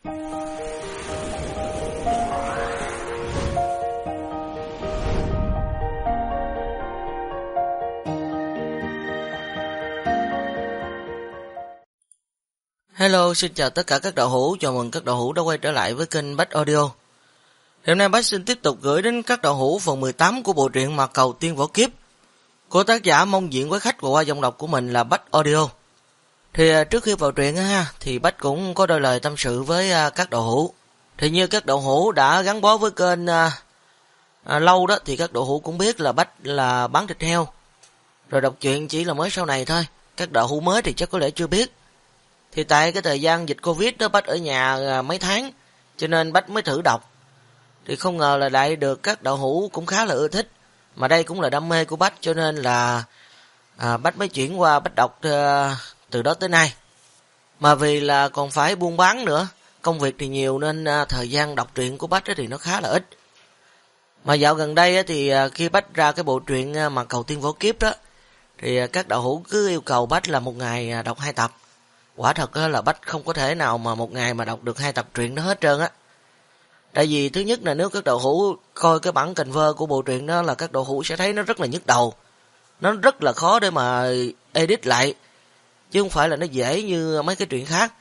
Hello, xin chào tất cả các đạo hữu, chào mừng các đạo hữu đã quay trở lại với kênh Bách Audio. Hôm nay Bách xin tiếp tục gửi đến các đạo hữu phần 18 của bộ truyện Mạc Cầu Tiên Võ Kiếp của tác giả Mông Diện với khách và qua giọng đọc của mình là Bách Audio. Thì trước khi vào truyện thì Bách cũng có đôi lời tâm sự với các đạo hữu. Thì như các đạo hữu đã gắn bó với kênh lâu đó thì các đạo hữu cũng biết là Bách là bán thịt heo. Rồi đọc truyện chỉ là mới sau này thôi, các đạo hữu mới thì chắc có lẽ chưa biết. Thì tại cái thời gian dịch Covid đó Bách ở nhà mấy tháng, cho nên Bách mới thử đọc. Thì không ngờ là lại được các đạo hữu cũng khá là ưa thích. Mà đây cũng là đam mê của Bách, cho nên là Bách mới chuyển qua Bách đọc từ đó tới nay. Mà vì là còn phải buôn bán nữa, công việc thì nhiều nên thời gian đọc truyện của Bách thì nó khá là ít. Mà dạo gần đây thì khi Bách ra cái bộ truyện Mạc Cầu Tiên Võ Kiếp đó, thì các đạo hữu cứ yêu cầu Bách là một ngày đọc 2 tập. Quả thật là Bách không có thể nào mà một ngày mà đọc được 2 tập truyện đó hết trơn á. Tại vì thứ nhất là nếu các đạo hữu coi cái bản cover của bộ truyện đó là các đạo hữu sẽ thấy nó rất là nhức đầu. Nó rất là khó để mà edit lại, chứ không phải là nó dễ như mấy cái truyện khác.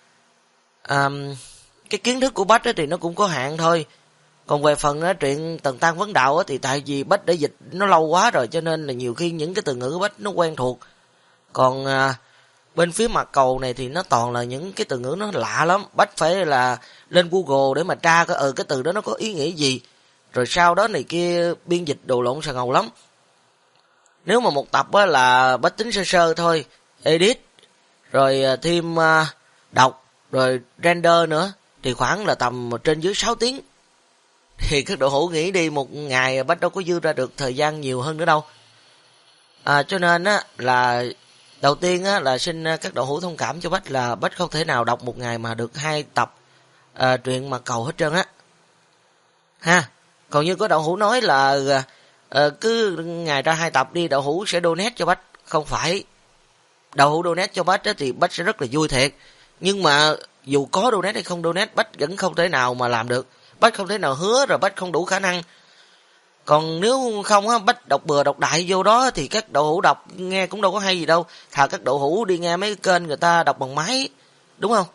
Cái kiến thức của Bách thì nó cũng có hạn thôi. Còn về phần truyện Tần Tăng Vấn Đạo thì tại vì Bách đã dịch nó lâu quá rồi, cho nên là nhiều khi những cái từ ngữ của Bách nó quen thuộc. Còn bên phía Mạc Cầu này thì nó toàn là những cái từ ngữ nó lạ lắm. Bách phải là lên Google để mà tra cái từ đó nó có ý nghĩa gì. Rồi sau đó này kia biên dịch đồ lộn xà ngầu lắm. Nếu mà một tập là Bách tính sơ sơ thôi, edit, rồi thêm đọc, rồi render nữa, thì khoảng là tầm trên dưới 6 tiếng. Thì các đạo hữu nghĩ đi, một ngày Bách đâu có dư ra được thời gian nhiều hơn nữa đâu. Cho nên là đầu tiên là xin các đạo hữu thông cảm cho Bách là Bách không thể nào đọc một ngày mà được 2 tập truyện Mạc Cầu hết trơn ha. Còn như có đạo hữu nói là cứ ngày ra 2 tập đi, đạo hữu sẽ donate cho Bách. Không phải, đạo hữu donate cho Bách thì Bách sẽ rất là vui thiệt. Nhưng mà dù có donate hay không donate, Bách vẫn không thể nào mà làm được. Bách không thể nào hứa, rồi Bách không đủ khả năng. Còn nếu không Bách đọc bừa đọc đại vô đó thì các đạo hữu đọc nghe cũng đâu có hay gì đâu. Thà các đạo hữu đi nghe mấy cái kênh người ta đọc bằng máy, đúng không?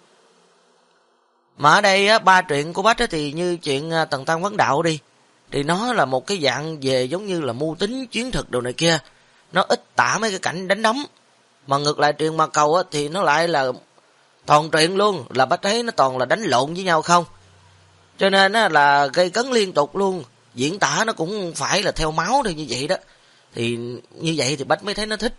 Mà ở đây 3 truyện của Bách thì như chuyện Tần Tăng Vấn Đạo đi, thì nó là một cái dạng về giống như là mưu tính chiến thực đồ này kia. Nó ít tả mấy cái cảnh đánh đấm. Mà ngược lại truyện Mạc Cầu thì nó lại là toàn truyện luôn, là Bách thấy nó toàn là đánh lộn với nhau không. Cho nên là gây cấn liên tục luôn. Diễn tả nó cũng phải là theo máu thôi, như vậy đó. Thì như vậy thì Bách mới thấy nó thích.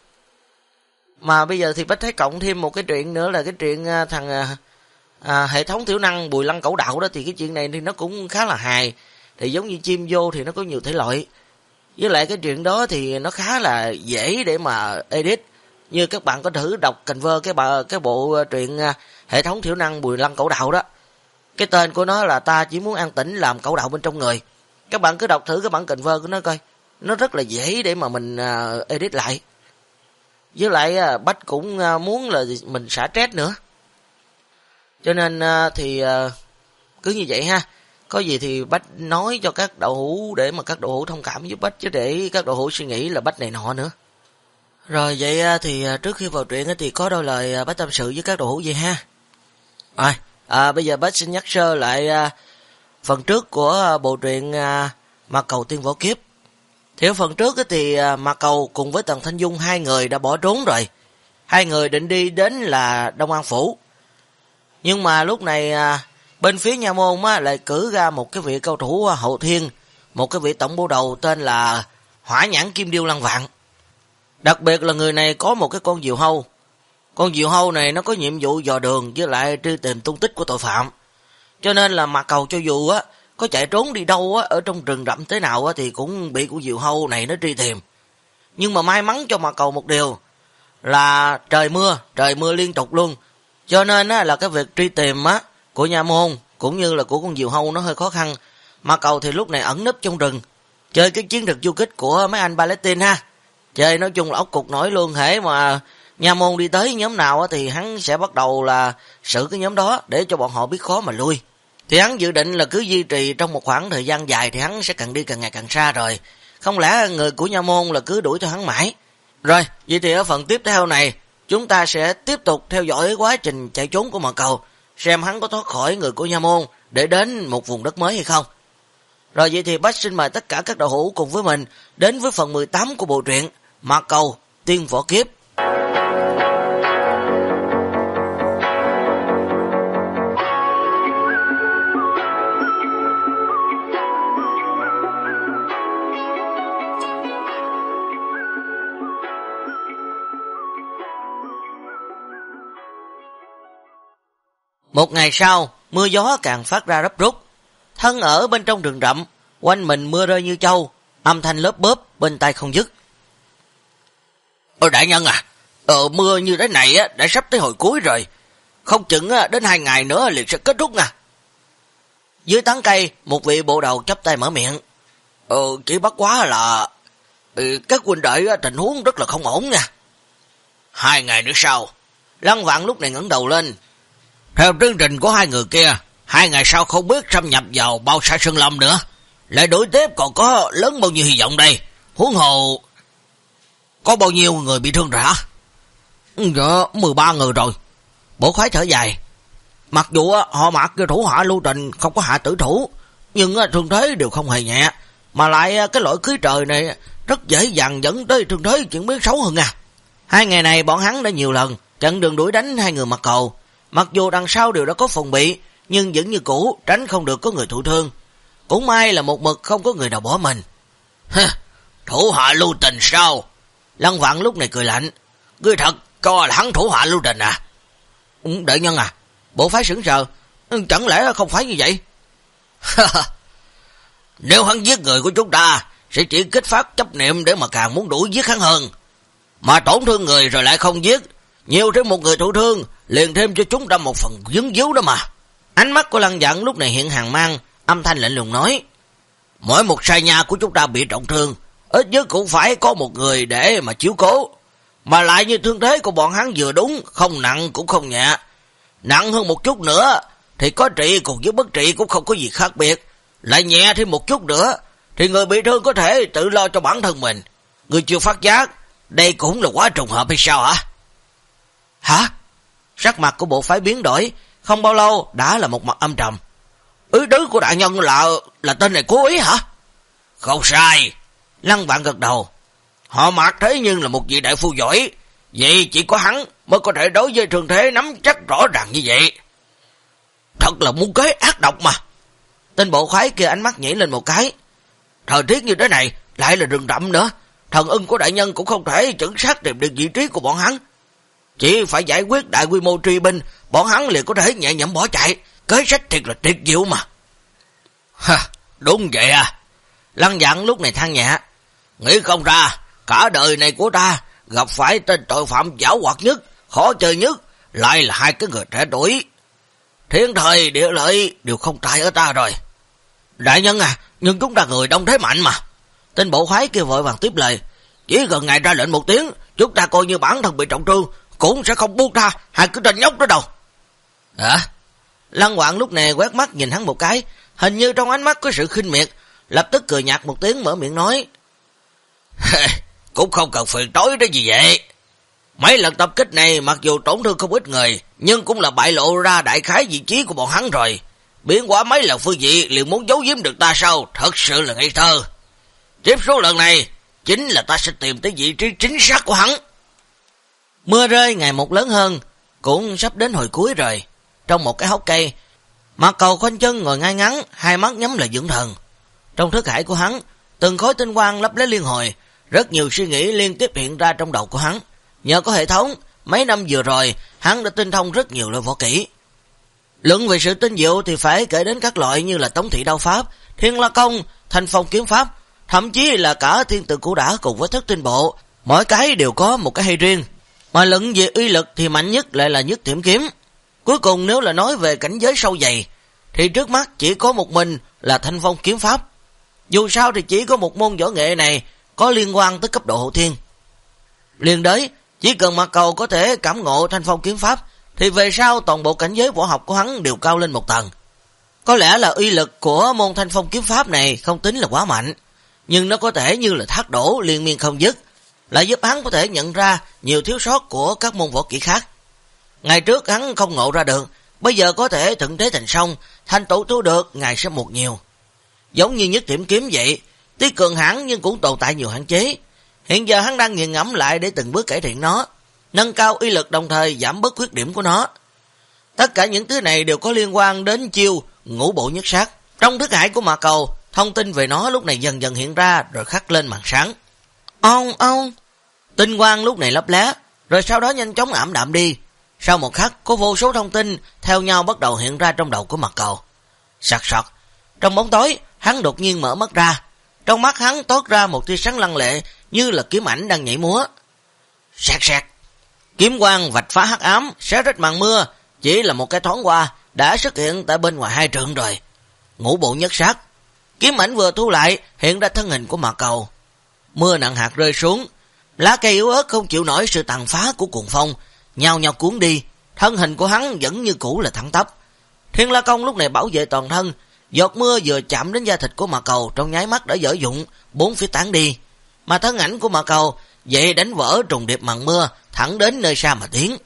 Mà bây giờ thì Bách thấy cộng thêm một cái chuyện nữa là cái chuyện thằng hệ thống thiểu năng Bùi Lăng Cẩu Đạo đó. Thì cái chuyện này thì nó cũng khá là hài. Thì giống như chim vô thì nó có nhiều thể loại. Với lại cái chuyện đó thì nó khá là dễ để mà edit. Như các bạn có thử đọc cover cái bộ truyện hệ thống thiểu năng Bùi Lăng Cẩu Đạo đó. Cái tên của nó là Ta Chỉ Muốn An Tĩnh Làm Cẩu Đạo Bên Trong Người. Các bạn cứ đọc thử cái bản cover của nó coi. Nó rất là dễ để mà mình edit lại. Với lại Bách cũng muốn là mình xả stress nữa. Cho nên thì cứ như vậy ha. Có gì thì Bách nói cho các đạo hữu để mà các đạo hữu thông cảm giúp Bách, chứ để các đạo hữu suy nghĩ là Bách này nọ nữa. Rồi vậy thì trước khi vào truyện thì có đôi lời Bách tâm sự với các đạo hữu vậy ha. Rồi, bây giờ Bách xin nhắc sơ lại phần trước của bộ truyện Mạc Cầu Tiên Võ Kiếp. Thì ở phần trước thì Mạc Cầu cùng với Tần Thanh Dung 2 người đã bỏ trốn rồi. 2 người định đi đến là Đông An Phủ. Nhưng mà lúc này bên phía Nha Môn lại cử ra một cái vị cao thủ hậu thiên, một cái vị tổng bố đầu tên là Hỏa Nhãn Kim Điêu Lăng Vạn. Đặc biệt là người này có một cái con diều hâu. Con diều hâu này nó có nhiệm vụ dò đường với lại truy tìm tung tích của tội phạm. Cho nên là Mạc Cầu cho dù có chạy trốn đi đâu ở trong rừng rậm thế nào thì cũng bị con diều hâu này nó truy tìm. Nhưng mà may mắn cho Mạc Cầu một điều là trời mưa liên tục luôn. Cho nên là cái việc truy tìm của Nha Môn cũng như là của con diều hâu nó hơi khó khăn. Mạc Cầu thì lúc này ẩn nấp trong rừng, chơi cái chiến thuật du kích của mấy anh Palestine ha. Chơi nói chung là ốc cục nổi luôn, hễ mà Nha môn đi tới nhóm nào thì hắn sẽ bắt đầu là xử cái nhóm đó để cho bọn họ biết khó mà lui. Thì hắn dự định là cứ duy trì trong một khoảng thời gian dài thì hắn sẽ càng đi càng ngày càng xa rồi. Không lẽ người của nha môn là cứ đuổi cho hắn mãi. Rồi, vậy thì ở phần tiếp theo này, chúng ta sẽ tiếp tục theo dõi quá trình chạy trốn của Mạc Cầu, xem hắn có thoát khỏi người của nha môn để đến một vùng đất mới hay không. Rồi vậy thì Bách xin mời tất cả các đạo hữu cùng với mình đến với phần 18 của bộ truyện Mạc Cầu Tiên Võ Kiếp. Một ngày sau, mưa gió càng phát ra rấp rút. Thân ở bên trong rừng rậm, quanh mình mưa rơi như châu, âm thanh lớp bớp bên tai không dứt. Đại nhân à, mưa như thế này đã sắp tới hồi cuối rồi, không chừng đến 2 ngày nữa liền sẽ kết thúc nè. Dưới tán cây, một vị bộ đầu chắp tay mở miệng. Chỉ bất quá là các huynh đệ tình huống rất là không ổn nha. 2 ngày nữa sau, Lăng Vạn lúc này ngẩng đầu lên. Theo chương trình của 2 người kia, 2 ngày sau không biết xâm nhập vào bao xa Sơn Lâm nữa. Lại đuổi tiếp còn có lớn bao nhiêu hy vọng đây. Huống hồ có bao nhiêu người bị thương rã? Dạ, 13 người rồi. Bổ khoái thở dài. Mặc dù họ Mạc thủ hạ lưu trình không có hạ tử thủ, nhưng thương thế đều không hề nhẹ. Mà lại cái loại khí trời này rất dễ dàng dẫn tới thương thế chuyển biến xấu hơn à. 2 ngày này bọn hắn đã nhiều lần chặn đường đuổi đánh 2 người Mạc Cầu. Mặc dù đằng sau đều đã có phòng bị, nhưng vẫn như cũ tránh không được có người thụ thương. Cũng may là một mực không có người nào bỏ mình. Thủ hạ lưu tình sao? Lăng Vạn lúc này cười lạnh. Ngươi thật cho là hắn thủ hạ lưu tình à? Đại nhân à, bộ phái sững sờ. Chẳng lẽ không phải như vậy? Nếu hắn giết người của chúng ta, sẽ chỉ kích phát chấp niệm để mà càng muốn đuổi giết hắn hơn. Mà tổn thương người rồi lại không giết, nhiều thêm một người thụ thương, liền thêm cho chúng ta một phần dướng díu đó mà. Ánh mắt của Lăng Vạn lúc này hiện hàn mang, âm thanh lạnh lùng nói. Mỗi một sai nha của chúng ta bị trọng thương, ít nhất cũng phải có một người để mà chiếu cố. Mà lại như thương thế của bọn hắn vừa đúng, không nặng cũng không nhẹ. Nặng hơn một chút nữa, thì có trị cùng với bất trị cũng không có gì khác biệt. Lại nhẹ thêm một chút nữa, thì người bị thương có thể tự lo cho bản thân mình. Người chưa phát giác, đây cũng là quá trùng hợp hay sao hả? Hả? Sắc mặt của bộ phái biến đổi, không bao lâu đã là một mặt âm trầm. Ý tứ của đại nhân là tên này cố ý hả? Không sai. Lăng Vạn gật đầu. Họ Mạc thế nhưng là một vị đại phu giỏi, vậy chỉ có hắn mới có thể đối với trường thế nắm chắc rõ ràng như vậy. Thật là muốn kế ác độc mà. Tên bộ khoái kia ánh mắt nhảy lên một cái. Thời tiết như thế này, lại là rừng rậm nữa, thần ưng của đại nhân cũng không thể chuẩn xác tìm được vị trí của bọn hắn. Chỉ phải giải quyết đại quy mô truy binh, bọn hắn liền có thể nhẹ nhõm bỏ chạy. Kế sách thiệt là tuyệt diệu mà. Đúng vậy à. Lăng Vạn lúc này than nhẹ. Nghĩ không ra, cả đời này của ta gặp phải tên tội phạm giảo hoạt nhất, khó chơi nhất, lại là 2 cái người trẻ tuổi. Thiên thời địa lợi đều không tại ở ta rồi. Đại nhân à, nhưng chúng ta người đông thế mạnh mà. Tên bộ khoái kia vội vàng tiếp lời. Chỉ cần ngài ra lệnh một tiếng, chúng ta coi như bản thân bị trọng thương, cũng sẽ không buông tha 2 cái tên nhóc đó đâu. Hả? Lăng Vạn lúc này quét mắt nhìn hắn một cái, hình như trong ánh mắt có sự khinh miệt, lập tức cười nhạt một tiếng mở miệng nói. Cũng không cần phiền tối đó gì vậy. Mấy lần tập kích này mặc dù tổn thương không ít người, nhưng cũng là bại lộ ra đại khái vị trí của bọn hắn rồi. Biến quả mấy lần phương vị liền muốn giấu giếm được ta sao? Thật sự là ngây thơ. Tiếp số lần này, chính là ta sẽ tìm tới vị trí chính xác của hắn. Mưa rơi ngày một lớn hơn, cũng sắp đến hồi cuối rồi. Trong một cái hốc cây, Mạc Cầu khoanh chân ngồi ngay ngắn, 2 mắt nhắm là dưỡng thần. Trong thức hải của hắn, từng khối tinh quang lấp lấy liên hồi, rất nhiều suy nghĩ liên tiếp hiện ra trong đầu của hắn. Nhờ có hệ thống, mấy năm vừa rồi, hắn đã tinh thông rất nhiều loại võ kỹ. Luận về sự tinh diệu thì phải kể đến các loại như là Tống Thị Đao Pháp, Thiên La Công, Thanh Phong Kiếm Pháp, thậm chí là cả Thiên Tự Cũ Đả cùng với Thất Tinh Bộ, mỗi cái đều có một cái hay riêng. Mà luận về uy lực thì mạnh nhất lại là Nhất Thiểm Kiếm. Cuối cùng nếu là nói về cảnh giới sâu dày, thì trước mắt chỉ có một mình là Thanh Phong Kiếm Pháp. Dù sao thì chỉ có một môn võ nghệ này có liên quan tới cấp độ hậu thiên. Liền đới, Chỉ cần Mạc Cầu có thể cảm ngộ Thanh Phong kiếm pháp, thì về sau toàn bộ cảnh giới võ học của hắn đều cao lên một tầng. Có lẽ là uy lực của môn Thanh Phong kiếm pháp này không tính là quá mạnh, nhưng nó có thể như là thác đổ liên miên không dứt, lại giúp hắn có thể nhận ra nhiều thiếu sót của các môn võ kỹ khác. Ngày trước hắn không ngộ ra được, bây giờ có thể thuận thế thành song, thành tựu thu được ngày sớm một nhiều. Giống như Nhất Tiễm kiếm vậy, tuy cường hãn nhưng cũng tồn tại nhiều hạn chế. Hiện giờ hắn đang nghiền ngẫm lại để từng bước cải thiện nó, nâng cao uy lực đồng thời giảm bớt khuyết điểm của nó. Tất cả những thứ này đều có liên quan đến chiêu Ngũ Bộ Nhất Sát. Trong thức hải của Mạc Cầu, thông tin về nó lúc này dần dần hiện ra rồi khắc lên màn sáng. Ông, tinh quang lúc này lấp lé, rồi sau đó nhanh chóng ảm đạm đi. Sau một khắc, có vô số thông tin theo nhau bắt đầu hiện ra trong đầu của Mạc Cầu. Sặc sặc, trong bóng tối, hắn đột nhiên mở mắt ra. Trong mắt hắn toát ra một tia sáng lăng lệ, như là kiếm ảnh đang nhảy múa. Sẹt sẹt, kiếm quang vạch phá hắc ám, xé rách màn mưa, chỉ là một cái thoáng qua đã xuất hiện tại bên ngoài 2 trượng rồi. Ngũ Bộ Nhất Sát, kiếm ảnh vừa thu lại, hiện ra thân hình của Mạc Cầu. Mưa nặng hạt rơi xuống, lá cây yếu ớt không chịu nổi sự tàn phá của cuồng phong, nhao nhao cuốn đi, thân hình của hắn vẫn như cũ là thẳng tắp. Thiên La Công lúc này bảo vệ toàn thân, giọt mưa vừa chạm đến da thịt của Mạc Cầu trong nháy mắt đã dở dụng, bốn phía tán đi, mà thân ảnh của Mạc Cầu vậy đánh vỡ trùng điệp màn mưa, thẳng đến nơi xa mà tiến.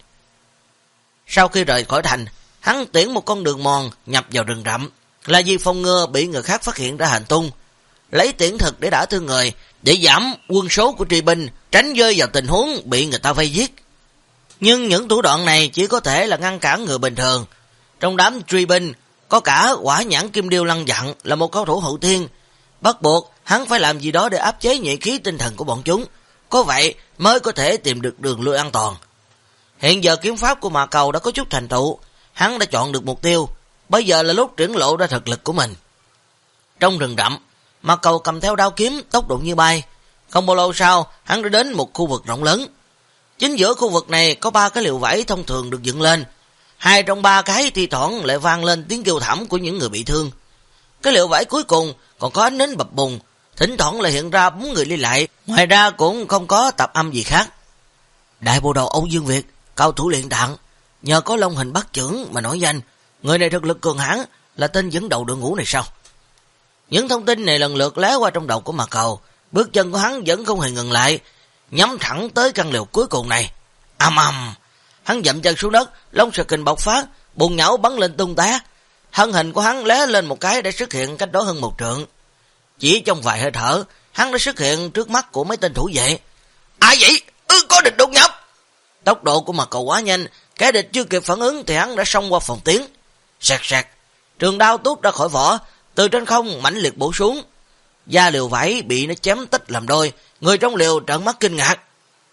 Sau khi rời khỏi thành, hắn tuyển một con đường mòn nhập vào rừng rậm, là vì phòng ngừa bị người khác phát hiện ra hành tung, lấy tiễn thực để đả thương người, để giảm quân số của truy binh, tránh rơi vào tình huống bị người ta vây giết. Nhưng những thủ đoạn này chỉ có thể là ngăn cản người bình thường. Trong đám truy binh có cả Hỏa Nhãn Kim Điêu Lăng Dặn là một cao thủ hậu thiên, bắt buộc hắn phải làm gì đó để áp chế nhuệ khí tinh thần của bọn chúng, có vậy mới có thể tìm được đường lui an toàn. Hiện giờ kiếm pháp của Mạc Cầu đã có chút thành tựu, hắn đã chọn được mục tiêu, bây giờ là lúc triển lộ ra thực lực của mình. Trong rừng rậm, Mạc Cầu cầm theo đao kiếm, tốc độ như bay. Không bao lâu sau, hắn đã đến một khu vực rộng lớn. Chính giữa khu vực này có 3 cái liều vảy thông thường được dựng lên. 2 trong 3 cái thi thoảng lại vang lên tiếng kêu thảm của những người bị thương. Cái liều vảy cuối cùng còn có ánh nến bập bùng, thỉnh thoảng lại hiện ra 4 người đi lại, ngoài ra cũng không có tạp âm gì khác. Đại bộ đầu Âu Dương Việt, cao thủ luyện đạn, nhờ có Long Hình Bắt Chưởng mà nổi danh, người này thực lực cường hãn, là tên dẫn đầu đội ngũ này sao? Những thông tin này lần lượt lóe qua trong đầu của Mạc Cầu, bước chân của hắn vẫn không hề ngừng lại, nhắm thẳng tới căn liều cuối cùng này. Ầm ầm, hắn dậm chân xuống đất, Long Sờ Kình bộc phát, bùn nhão bắn lên tung té, thân hình của hắn lóe lên một cái đã xuất hiện cách đó hơn 1 trượng. Chỉ trong vài hơi thở, hắn đã xuất hiện trước mắt của mấy tên thủ vệ. Ai vậy? Có địch đột nhập. Tốc độ của Mạc Cầu quá nhanh, kẻ địch chưa kịp phản ứng thì hắn đã xông qua phòng tiến. Sẹt sẹt, trường đao tuốt ra khỏi vỏ, từ trên không mãnh liệt bổ xuống. Da liều vải bị nó chém tách làm đôi, người trong liều trợn mắt kinh ngạc.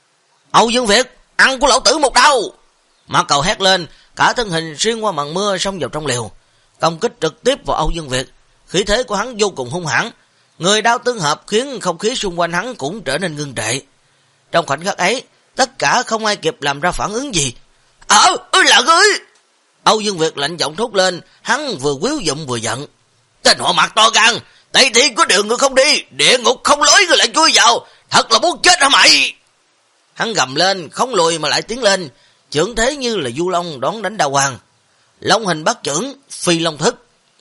Âu Dương Việt, ăn của lão tử một đao! Mạc Cầu hét lên, cả thân hình xuyên qua màn mưa xông vào trong liều, công kích trực tiếp vào Âu Dương Việt. Khí thế của hắn vô cùng hung hãn, người đao tương hợp khiến không khí xung quanh hắn cũng trở nên ngưng trệ. Trong khoảnh khắc ấy, tất cả không ai kịp làm ra phản ứng gì. Là ngươi! Âu Dương Việt lạnh giọng thốt lên, hắn vừa quýu dụng vừa giận. Tên họ Mạc to gan, Tây Thiên có đường người không đi, địa ngục không lối người lại chui vào, thật là muốn chết hả mày? Hắn gầm lên, không lùi mà lại tiến lên, chưởng thế như là du long đón đánh đao hoàng. Long Hình Bắt Chưởng, Phi Long Thức.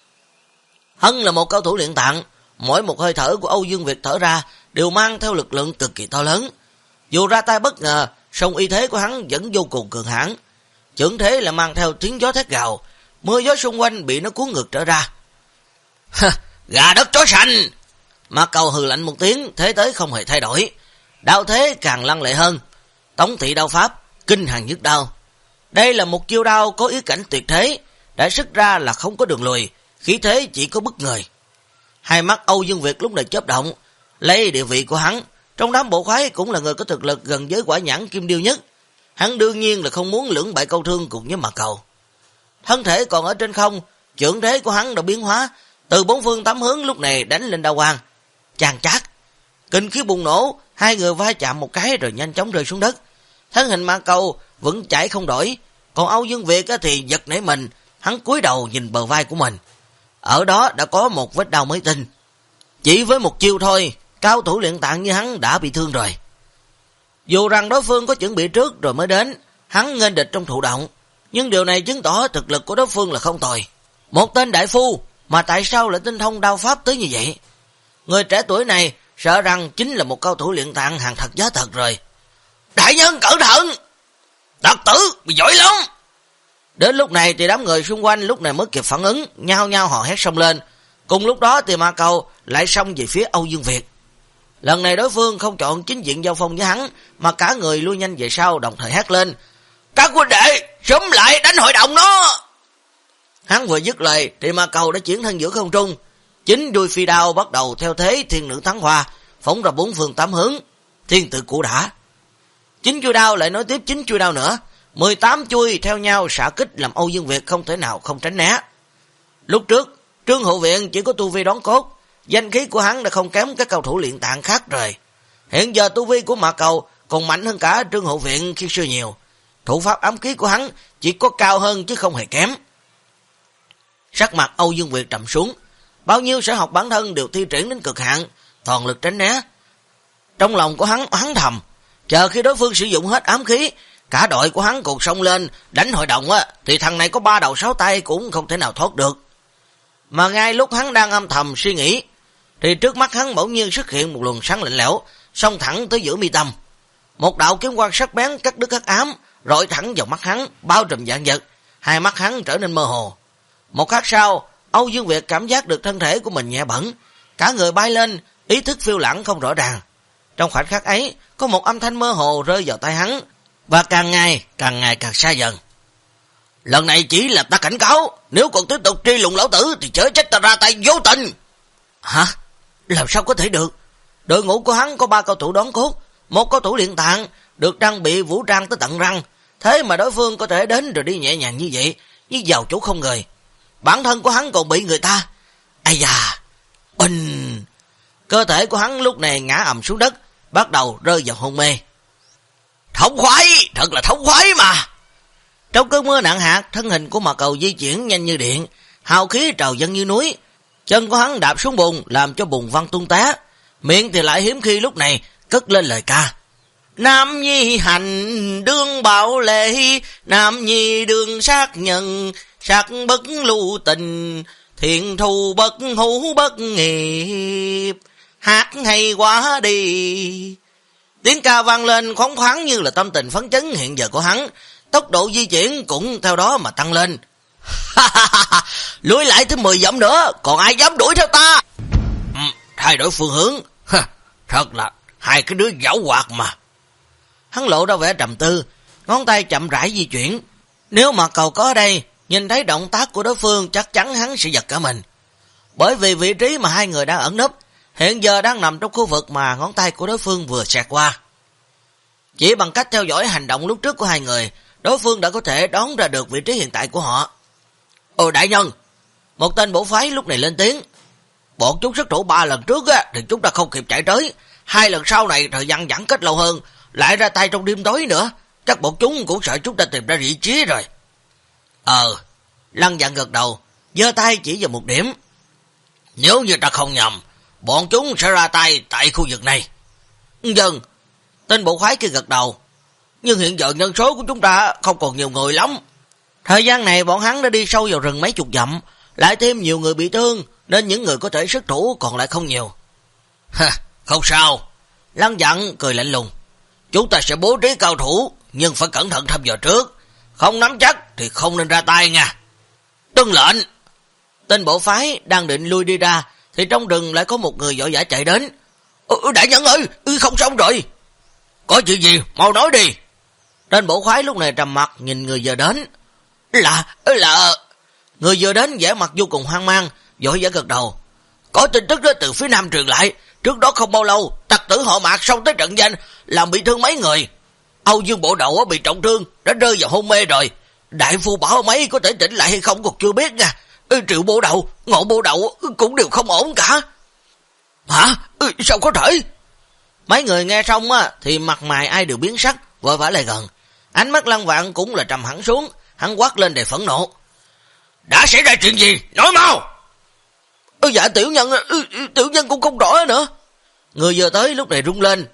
Hắn là một cao thủ luyện tạng, mỗi một hơi thở của Âu Dương Việt thở ra đều mang theo lực lượng cực kỳ to lớn. Dù ra tay bất ngờ, song y thế của hắn vẫn vô cùng cường hãn. Chưởng thế là mang theo tiếng gió thét gào, mưa gió xung quanh bị nó cuốn ngược trở ra. Gà đất chó sành! Mạc Cầu hừ lạnh một tiếng, thế tới không hề thay đổi. Đao thế càng lăng lệ hơn. Tống thị đao pháp, kinh hàng nhất đao. Đây là một chiêu đao có ý cảnh tuyệt thế, đã xuất ra là không có đường lùi, khí thế chỉ có bức người. Hai mắt Âu Dương Việt lúc này chớp động, lấy địa vị của hắn, trong đám bộ khoái cũng là người có thực lực gần với Hỏa Nhãn Kim Điêu nhất. Hắn đương nhiên là không muốn lưỡng bại câu thương cùng với Mạc Cầu. Thân thể còn ở trên không, chưởng thế của hắn đã biến hóa, từ 4 phương 8 hướng lúc này đánh lên đao quang. Chàng chát, kinh khí bùng nổ, hai người va chạm một cái rồi nhanh chóng rơi xuống đất. Thân hình Mạc Cầu vẫn chảy không đổi, còn Âu Dương Việt thì giật nảy mình, hắn cúi đầu nhìn bờ vai của mình. Ở đó đã có một vết đau mới tinh. Chỉ với một chiêu thôi, cao thủ luyện tạng như hắn đã bị thương rồi. Dù rằng đối phương có chuẩn bị trước rồi mới đến, hắn nghênh địch trong thụ động, nhưng điều này chứng tỏ thực lực của đối phương là không tồi. Một tên đại phu mà tại sao lại tinh thông đao pháp tới như vậy? Người trẻ tuổi này sợ rằng chính là một cao thủ luyện tạng hàng thật giá thật rồi. Đại nhân cẩn thận! Tặc tử, bị giỏi lắm! Đến lúc này thì đám người xung quanh lúc này mới kịp phản ứng, nhao nhao hò hét xông lên. Cùng lúc đó thì Ma Cầu lại xông về phía Âu Dương Việt. Lần này đối phương không chọn chính diện giao phong với hắn, mà cả người lui nhanh về sau đồng thời hét lên. Các huynh đệ, xúm lại đánh hội đồng nó! Hắn vừa dứt lời thì Ma Cầu đã chuyển thân giữa không trung. Chính đuôi phi đao bắt đầu theo thế thiên nữ thắng hoa, phóng ra bốn phương tám hướng, thiên tự cũ đã. 9 chuôi đao lại nối tiếp 9 chuôi đao nữa, 18 chuôi theo nhau xạ kích làm Âu Dương Việt không thể nào không tránh né. Lúc trước, Trương Hữu Viện chỉ có tu vi đón cốt, danh khí của hắn đã không kém các cầu thủ luyện tạng khác rồi. Hiện giờ tu vi của Ma Cầu còn mạnh hơn cả Trương Hữu Viện khi xưa nhiều. Thủ pháp ám khí của hắn chỉ có cao hơn chứ không hề kém. Sắc mặt Âu Dương Việt trầm xuống, bao nhiêu sở học bản thân đều thi triển đến cực hạn, toàn lực tránh né. Trong lòng của hắn oán thầm, chờ khi đối phương sử dụng hết ám khí, cả đội của hắn cùng xông lên đánh hội đồng á, thì thằng này có 3 đầu 6 tay cũng không thể nào thoát được. Mà ngay lúc hắn đang âm thầm suy nghĩ, thì trước mắt hắn bỗng nhiên xuất hiện một luồng sáng lạnh lẽo, xông thẳng tới giữa mi tâm. Một đạo kiếm quang sắc bén cắt đứt hắc ám, rọi thẳng vào mắt hắn, bao trùm vạn vật, hai mắt hắn trở nên mơ hồ. Một khắc sau, Âu Dương Việt cảm giác được thân thể của mình nhẹ bẫng, cả người bay lên, ý thức phiêu lãng không rõ ràng. Trong khoảnh khắc ấy, có một âm thanh mơ hồ rơi vào tai hắn, và càng ngày càng xa dần. Lần này chỉ là ta cảnh cáo, nếu còn tiếp tục truy lùng lão tử thì chớ trách ta ra tay vô tình. Hả? Làm sao có thể được? Đội ngũ của hắn có 3 cao thủ đón cốt, 1 cao thủ luyện tạng, được trang bị vũ trang tới tận răng, thế mà đối phương có thể đến rồi đi nhẹ nhàng như vậy, như vào chỗ không người. Bản thân của hắn còn bị người ta. Ây da! Bình! Cơ thể của hắn lúc này ngã ầm xuống đất, bắt đầu rơi vào hôn mê. Thống khoái! Thật là thống khoái mà! Trong cơn mưa nặng hạt, thân hình của Ma Cầu di chuyển nhanh như điện, hào khí trào dâng như núi. Chân của hắn đạp xuống bùn, làm cho bùn văng tung té. Miệng thì lại hiếm khi lúc này cất lên lời ca. Nam nhi hành đương bảo lệ, nam nhi đương sát nhân, sát bất lưu tình, thiện thù bất hữu bất nghiệp. Hát hay quá đi. Tiếng ca vang lên khoáng khoáng như là tâm tình phấn chấn hiện giờ của hắn, tốc độ di chuyển cũng theo đó mà tăng lên. Lùi lại tới 10 dặm nữa, còn ai dám đuổi theo ta? Thay đổi phương hướng. Thật là hai cái đứa giảo hoạt mà. Hắn lộ ra vẻ trầm tư, ngón tay chậm rãi di chuyển. Nếu mà Cầu có ở đây, nhìn thấy động tác của đối phương chắc chắn hắn sẽ giật cả mình. Bởi vì vị trí mà hai người đang ẩn nấp hiện giờ đang nằm trong khu vực mà ngón tay của đối phương vừa xẹt qua. Chỉ bằng cách theo dõi hành động lúc trước của hai người, đối phương đã có thể đoán ra được vị trí hiện tại của họ. Đại nhân! Một tên bổ phái lúc này lên tiếng. Bọn chúng xuất thủ 3 lần trước á, thì chúng ta không kịp chạy tới. 2 lần sau này thời gian giãn cách lâu hơn, lại ra tay trong đêm tối nữa. Chắc bọn chúng cũng sợ chúng ta tìm ra vị trí rồi. Lăng Dặn gật đầu, giơ tay chỉ vào một điểm. Nếu như ta không nhầm, bọn chúng sẽ ra tay tại khu vực này. Dân, tên bộ khoái kia gật đầu. Nhưng hiện giờ nhân số của chúng ta không còn nhiều người lắm. Thời gian này bọn hắn đã đi sâu vào rừng mấy chục dặm, lại thêm nhiều người bị thương, nên những người có thể xuất thủ còn lại không nhiều. Không sao. Lăng Dặn cười lạnh lùng. Chúng ta sẽ bố trí cao thủ, nhưng phải cẩn thận thăm dò trước. Không nắm chắc thì không nên ra tay nha. Tuân lệnh. Tên bộ phái đang định lui đi ra, thì trong rừng lại có một người vội vã chạy đến. Đại nhân ơi, không xong rồi. Có chuyện gì, mau nói đi. Tên bộ khoái lúc này trầm mặt nhìn người vừa đến. Là... Người vừa đến vẻ mặt vô cùng hoang mang, vội vã gật đầu. Có tin tức đó từ phía nam truyền lại, trước đó không bao lâu, tặc tử họ Mạc xông tới trận danh, làm bị thương mấy người. Âu Dương bộ đầu bị trọng thương, đã rơi vào hôn mê rồi. Đại phu bảo ông ấy có thể tỉnh lại hay không còn chưa biết nha. Triệu bộ đầu, Ngộ bộ đầu cũng đều không ổn cả. Hả? Sao có thể? Mấy người nghe xong á, thì mặt mày ai đều biến sắc, vội vã lại gần. Ánh mắt Lăng Vạn cũng là trầm hẳn xuống, hắn quát lên đầy phẫn nộ. Đã xảy ra chuyện gì? Nói mau! Dạ tiểu nhân cũng không rõ nữa. Người vừa tới lúc này rung lên.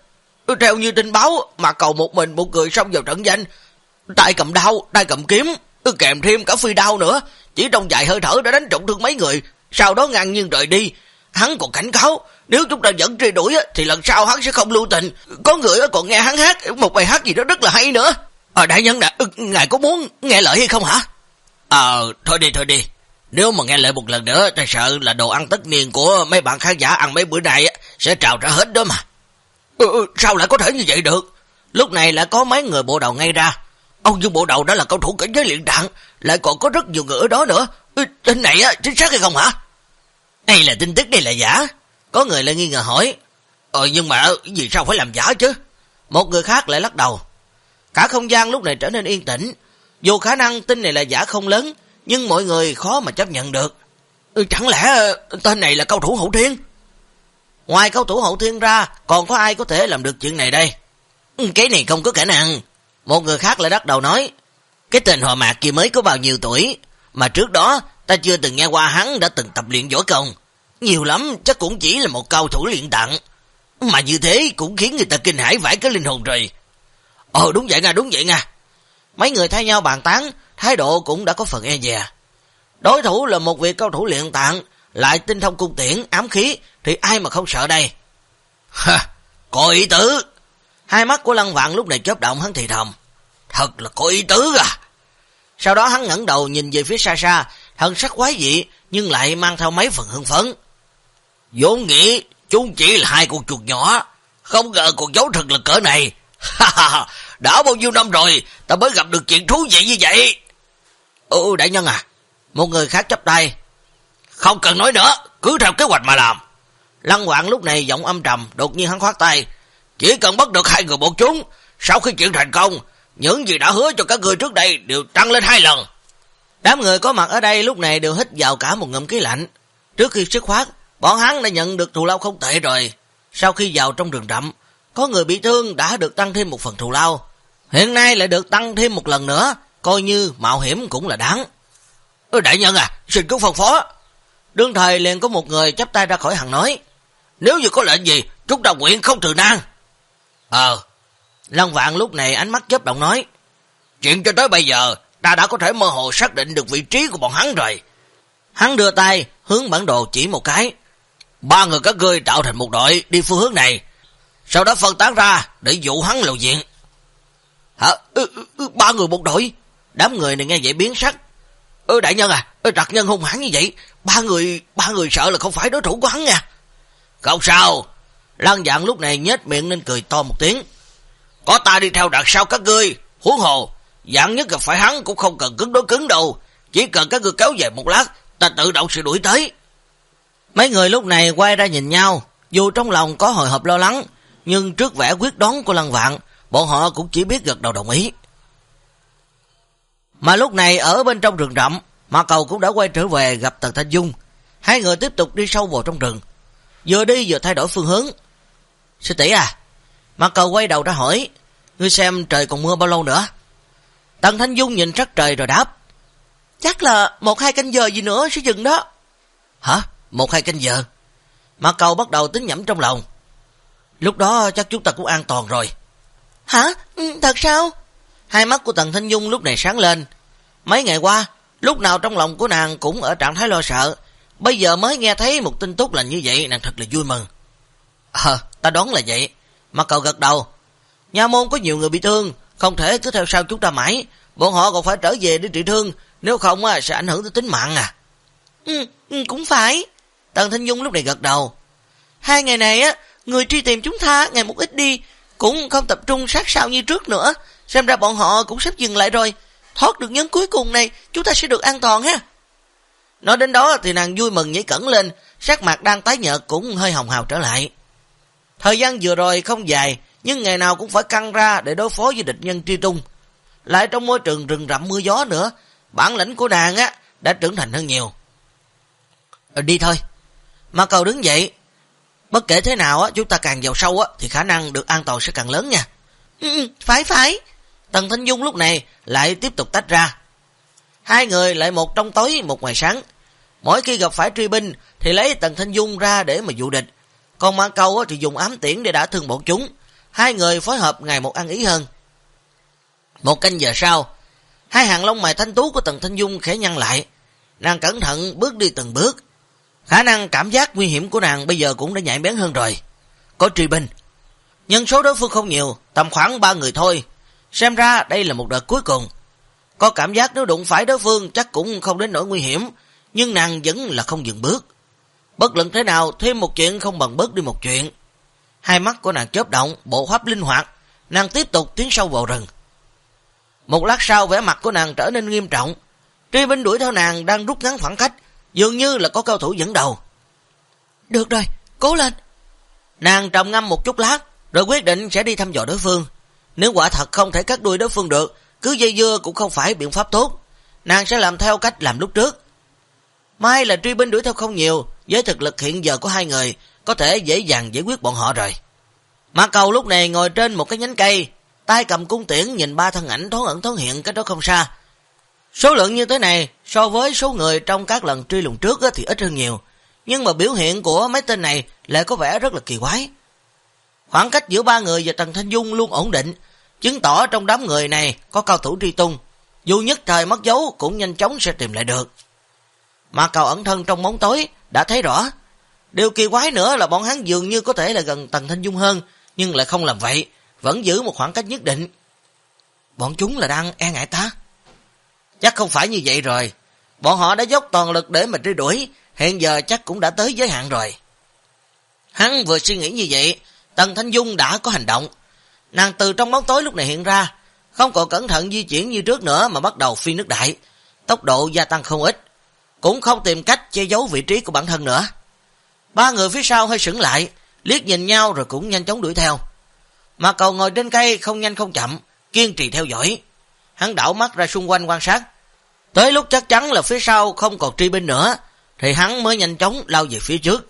Theo như tin báo, Mạc Cầu một mình một người xông vào trận danh, tay cầm đao, tay cầm kiếm, kèm thêm cả phi đao nữa, chỉ trong vài hơi thở đã đánh trọng thương mấy người, sau đó ngang nhiên rời đi. Hắn còn cảnh cáo, nếu chúng ta vẫn truy đuổi thì lần sau hắn sẽ không lưu tình. Có người còn nghe hắn hát một bài hát gì đó rất là hay nữa. Đại nhân đã, ngài có muốn nghe lời hay không hả? Thôi đi. Nếu mà nghe lời một lần nữa, ta sợ là đồ ăn tất niên của mấy bạn khán giả ăn mấy bữa nay sẽ trào ra hết đó mà. Sao lại có thể như vậy được? Lúc này lại có mấy người bộ đầu ngay ra. Ông Dương bộ đầu đó là cao thủ cảnh giới luyện đạn, lại còn có rất nhiều người ở đó nữa. Tin này chính xác hay không hả? Hay là tin tức đây là giả? Có người lại nghi ngờ hỏi. Nhưng mà vì sao phải làm giả chứ? Một người khác lại lắc đầu. Cả không gian lúc này trở nên yên tĩnh. Dù khả năng tin này là giả không lớn, nhưng mọi người khó mà chấp nhận được. Chẳng lẽ tên này là cao thủ hậu thiên? Ngoài cao thủ hậu thiên ra, còn có ai có thể làm được chuyện này đây? Cái này không có khả năng. Một người khác lại đbắt đầu nói. Cái tên họ Mạc kia mới có bao nhiêu tuổi, mà trước đó ta chưa từng nghe qua hắn đã từng tập luyện võ công. Nhiều lắm chắc cũng chỉ là một cao thủ luyện đạn, mà như thế cũng khiến người ta kinh hãi vãi cái linh hồn rồi. Đúng vậy nha. Mấy người thay nhau bàn tán, thái độ cũng đã có phần e dè. Đối thủ là một vị cao thủ luyện đạn, lại tinh thông cung tiễn, ám khí, thì ai mà không sợ đây? Có ý tứ. Hai mắt của Lăng Vạn lúc này chớp động, hắn thì thầm. Thật là có ý tứ à. Sau đó hắn ngẩng đầu nhìn về phía xa xa, thần sắc quái dị nhưng lại mang theo mấy phần hưng phấn. Vốn nghĩ chúng chỉ là hai con chuột nhỏ, không ngờ còn giấu thật là cỡ này. Đã bao nhiêu năm rồi ta mới gặp được chuyện thú vị như vậy. Đại nhân à. Một người khác chắp tay. Không cần nói nữa, cứ theo kế hoạch mà làm. Lăng Hoạn lúc này giọng âm trầm, đột nhiên hắn khoát tay. Chỉ cần bắt được hai người bọn chúng, sau khi chuyện thành công, những gì đã hứa cho các ngươi trước đây đều tăng lên 2 lần. Đám người có mặt ở đây lúc này đều hít vào cả một ngụm khí lạnh. Trước khi xuất phát, bọn hắn đã nhận được thù lao không tệ rồi. Sau khi vào trong rừng rậm, có người bị thương đã được tăng thêm một phần thù lao. Hiện nay lại được tăng thêm một lần nữa, coi như mạo hiểm cũng là đáng. Đại nhân à, xin cứ phân phó. Đương thời liền có một người chắp tay ra khỏi hàng nói. Nếu như có lệnh gì, chúng ta nguyện không từ nan. Lăng Vạn lúc này ánh mắt chớp động nói. Chuyện cho tới bây giờ, ta đã có thể mơ hồ xác định được vị trí của bọn hắn rồi. Hắn đưa tay, hướng bản đồ chỉ một cái. 3 người các ngươi tạo thành một đội đi phương hướng này, sau đó phân tán ra để dụ hắn lộ diện. Hả? 3 người một đội? Đám người này nghe vậy biến sắc. Đại nhân à, trặc nhân hung hãn như vậy, ba người sợ là không phải đối thủ của hắn nha. Không sao. Lăng Vạn lúc này nhếch miệng nên cười to một tiếng. Có ta đi theo đằng sau các ngươi, huống hồ dạng nhất gặp phải hắn cũng không cần cứng đối cứng đâu, chỉ cần các ngươi kéo dài một lát, ta tự động sẽ đuổi tới. Mấy người lúc này quay ra nhìn nhau, dù trong lòng có hồi hộp lo lắng, nhưng trước vẻ quyết đoán của Lăng Vạn, bọn họ cũng chỉ biết gật đầu đồng ý. Mà lúc này ở bên trong rừng rậm, Mạc Cầu cũng đã quay trở về gặp Tần Thanh Dung. Hai người tiếp tục đi sâu vào trong rừng, vừa đi vừa thay đổi phương hướng. Sư tỷ à? Mạc Cầu quay đầu ra hỏi. Ngươi xem trời còn mưa bao lâu nữa? Tần Thanh Dung nhìn sắc trời rồi đáp. Chắc là 1-2 canh giờ gì nữa sẽ dừng đó. Hả? 1-2 canh giờ? Mạc Cầu bắt đầu tính nhẩm trong lòng. Lúc đó chắc chúng ta cũng an toàn rồi. Hả? Thật sao? Hai mắt của Tần Thanh Dung lúc này sáng lên. Mấy ngày qua, lúc nào trong lòng của nàng cũng ở trạng thái lo sợ. Bây giờ mới nghe thấy một tin tốt lành như vậy, nàng thật là vui mừng. Ta đoán là vậy. Mạc Cầu gật đầu. Nha môn có nhiều người bị thương, không thể cứ theo sau chúng ta mãi. Bọn họ còn phải trở về để trị thương, nếu không sẽ ảnh hưởng tới tính mạng à. Cũng phải. Tần Thanh Dung lúc này gật đầu. 2 ngày này người truy tìm chúng ta ngày một ít đi, cũng không tập trung sát sao như trước nữa. Xem ra bọn họ cũng sắp dừng lại rồi. Thoát được nhóm cuối cùng này, chúng ta sẽ được an toàn ha. Nói đến đó thì nàng vui mừng nhảy cẫng lên, sắc mặt đang tái nhợt cũng hơi hồng hào trở lại. Thời gian vừa rồi không dài, nhưng ngày nào cũng phải căng ra để đối phó với địch nhân truy tung. Lại trong môi trường rừng rậm mưa gió nữa, bản lĩnh của nàng đã trưởng thành hơn nhiều. Đi thôi. Mạc Cầu đứng dậy. Bất kể thế nào chúng ta càng vào sâu thì khả năng được an toàn sẽ càng lớn nha. Phải. Tần Thanh Dung lúc này lại tiếp tục tách ra. Hai người lại một trong tối một ngoài sáng. Mỗi khi gặp phải truy binh thì lấy Tần Thanh Dung ra để mà dụ địch, còn Mạc Cầu thì dùng ám tiễn để đả thương bọn chúng. hai người phối hợp ngày một ăn ý hơn. Một canh giờ sau, hai hàng lông mày thanh tú của Tần Thanh Dung khẽ nhăn lại. Nàng cẩn thận bước đi từng bước. Khả năng cảm giác nguy hiểm của nàng bây giờ cũng đã nhạy bén hơn rồi. Có truy binh. Nhân số đối phương không nhiều, tầm khoảng 3 người thôi. Xem ra đây là một đợt cuối cùng. Có cảm giác nếu đụng phải đối phương chắc cũng không đến nỗi nguy hiểm, nhưng nàng vẫn là không dừng bước. Bất luận thế nào, thêm một chuyện không bằng bớt đi một chuyện. Hai mắt của nàng chớp động, bộ pháp linh hoạt, nàng tiếp tục tiến sâu vào rừng. Một lát sau, vẻ mặt của nàng trở nên nghiêm trọng. Truy binh đuổi theo nàng đang rút ngắn khoảng cách, dường như là có cao thủ dẫn đầu. Được rồi, cố lên. Nàng trầm ngâm một chút lát, rồi quyết định sẽ đi thăm dò đối phương. Nếu quả thật không thể cắt đuôi đối phương được, cứ dây dưa cũng không phải biện pháp tốt. Nàng sẽ làm theo cách làm lúc trước. May là truy binh đuổi theo không nhiều, với thực lực hiện giờ của hai người, có thể dễ dàng giải quyết bọn họ rồi. Mã Cầu lúc này ngồi trên một cái nhánh cây, tay cầm cung tiễn nhìn ba thân ảnh thoáng ẩn thoáng hiện cách đó không xa. Số lượng như thế này so với số người trong các lần truy lùng trước thì ít hơn nhiều, nhưng mà biểu hiện của mấy tên này lại có vẻ rất là kỳ quái. Khoảng cách giữa ba người và Tần Thanh Dung luôn ổn định, chứng tỏ trong đám người này có cao thủ truy tung, dù nhất thời mất dấu cũng nhanh chóng sẽ tìm lại được. Mã Cầu ẩn thân trong bóng tối đã thấy rõ. Điều kỳ quái nữa là bọn hắn dường như có thể là gần Tần Thanh Dung hơn, nhưng lại không làm vậy, vẫn giữ một khoảng cách nhất định. Bọn chúng là đang e ngại ta? Chắc không phải như vậy rồi. Bọn họ đã dốc toàn lực để mà truy đuổi, hiện giờ chắc cũng đã tới giới hạn rồi. Hắn vừa suy nghĩ như vậy, Tần Thanh Dung đã có hành động. Nàng từ trong bóng tối lúc này hiện ra, không còn cẩn thận di chuyển như trước nữa mà bắt đầu phi nước đại, tốc độ gia tăng không ít, cũng không tìm cách che giấu vị trí của bản thân nữa. Ba người phía sau hơi sững lại, liếc nhìn nhau rồi cũng nhanh chóng đuổi theo. Mã Cầu ngồi trên cây không nhanh không chậm, kiên trì theo dõi. Hắn đảo mắt ra xung quanh quan sát. Tới lúc chắc chắn là phía sau không còn truy binh nữa, thì hắn mới nhanh chóng lao về phía trước.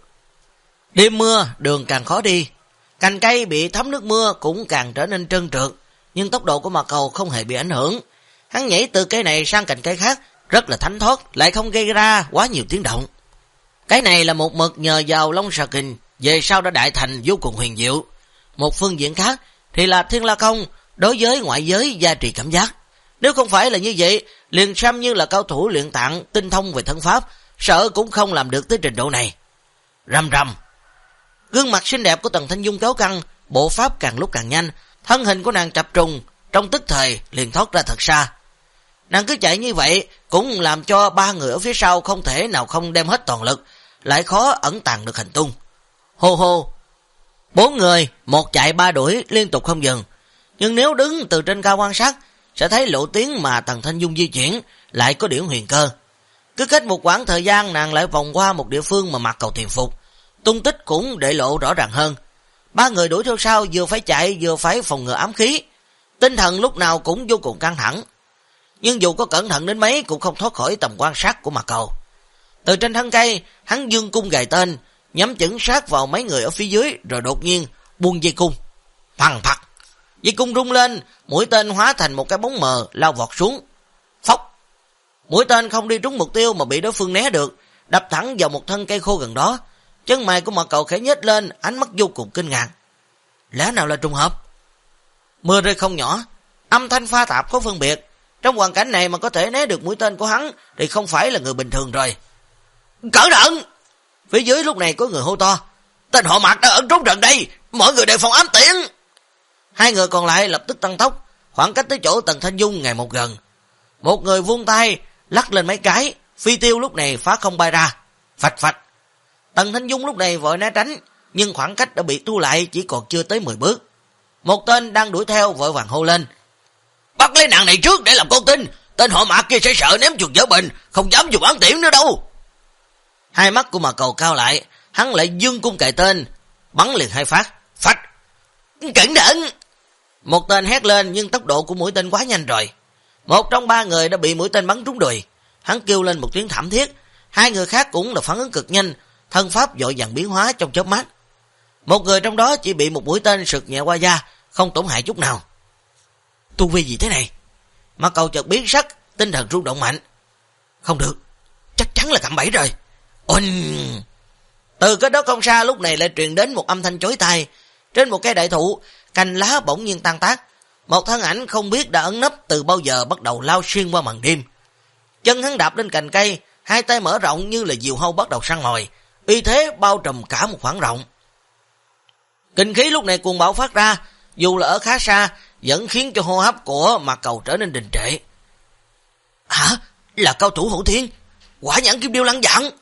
Đêm mưa, đường càng khó đi. Cành cây bị thấm nước mưa cũng càng trở nên trơn trượt, nhưng tốc độ của Mã Cầu không hề bị ảnh hưởng. Hắn nhảy từ cây này sang cành cây khác rất là thánh thoát, lại không gây ra quá nhiều tiếng động. Cái này là một mực nhờ vào Long Xà Kình, về sau đã đại thành vô cùng huyền diệu. Một phương diện khác thì là Thiên La Công đối với ngoại giới gia trì cảm giác. Nếu không phải là như vậy, liền xem như là cao thủ luyện tạng tinh thông về thân pháp, sợ cũng không làm được tới trình độ này. Rầm rầm. Gương mặt xinh đẹp của Tần Thanh Dung kéo căng, bộ pháp càng lúc càng nhanh, thân hình của nàng chập trùng, trong tức thời liền thoát ra thật xa. Nàng cứ chạy như vậy cũng làm cho ba người ở phía sau không thể nào không đem hết toàn lực, lại khó ẩn tàng được hành tung. Hô hô. 4 người, một chạy ba đuổi liên tục không dừng. Nhưng nếu đứng từ trên cao quan sát, sẽ thấy lộ tuyến mà Tần Thanh Dung di chuyển lại có điểm huyền cơ. Cứ cách một quãng thời gian nàng lại vòng qua một địa phương mà Mã Cầu tiềm phục, tung tích cũng để lộ rõ ràng hơn. Ba người đuổi theo sau vừa phải chạy vừa phải phòng ngừa ám khí, tinh thần lúc nào cũng vô cùng căng thẳng. Nhưng dù có cẩn thận đến mấy cũng không thoát khỏi tầm quan sát của Mã Cầu. Từ trên thân cây, hắn dương cung gài tên, nhắm chững sát vào mấy người ở phía dưới, rồi đột nhiên buông dây cung. Phằng phặc, dây cung rung lên, mũi tên hóa thành một cái bóng mờ lao vọt xuống. Phốc, mũi tên không đi trúng mục tiêu mà bị đối phương né được, đập thẳng vào một thân cây khô gần đó. Chân mày của Mã Cầu khẽ nhếch lên, ánh mắt vô cùng kinh ngạc. Lẽ nào là trùng hợp? Mưa rơi không nhỏ, âm thanh pha tạp khó phân biệt. Trong hoàn cảnh này mà có thể né được mũi tên của hắn thì không phải là người bình thường rồi. Cẩn thận! Phía dưới lúc này có người hô to. Tên họ Mạc đã ẩn trốn gần đây, mọi người đề phòng ám tiễn. Hai người còn lại lập tức tăng tốc, khoảng cách tới chỗ Tần Thanh Dung ngày một gần. Một người vung tay lắc lên mấy cái, phi tiêu lúc này phá không bay ra. Phạch phạch. Tần Thanh Dung lúc này vội né tránh, nhưng khoảng cách đã bị thu lại chỉ còn chưa tới 10 bước. Một tên đang đuổi theo vội vàng hô lên. Bắt lấy nàng này trước để làm con tin, tên họ Mạc kia sẽ sợ ném chuột dở bình, không dám dùng ám tiễn nữa đâu. Hai mắt của Mã Cầu cao lại, hắn lại dương cung cài tên, bắn liền 2 phát. Phạch. Cẩn thận. Một tên hét lên, nhưng tốc độ của mũi tên quá nhanh rồi. Một trong 3 người đã bị mũi tên bắn trúng đùi, hắn kêu lên một tiếng thảm thiết. 2 người khác cũng là phản ứng cực nhanh, thân pháp vội vàng biến hóa trong chớp mắt. Một người trong đó chỉ bị một mũi tên sượt nhẹ qua da, không tổn hại chút nào. Tu vi gì thế này? Mã Cầu chợt biến sắc, tinh thần rung động mạnh. Không được, chắc chắn là cạm bẫy rồi. Từ cái đó không xa lúc này lại truyền đến một âm thanh chói tai. Trên một cây đại thụ, cành lá bỗng nhiên tan tác. Một thân ảnh không biết đã ẩn nấp từ bao giờ bắt đầu lao xuyên qua màn đêm. Chân hắn đạp lên cành cây, hai tay mở rộng như là diều hâu bắt đầu săn mồi, uy thế bao trùm cả một khoảng rộng. Kinh khí lúc này cuồng bạo phát ra, dù là ở khá xa, vẫn khiến cho hô hấp của Mạc Cầu trở nên đình trệ. Hả? Là cao thủ Hậu Thiên? Quả nhãn Kim Điêu Lăng Vạn.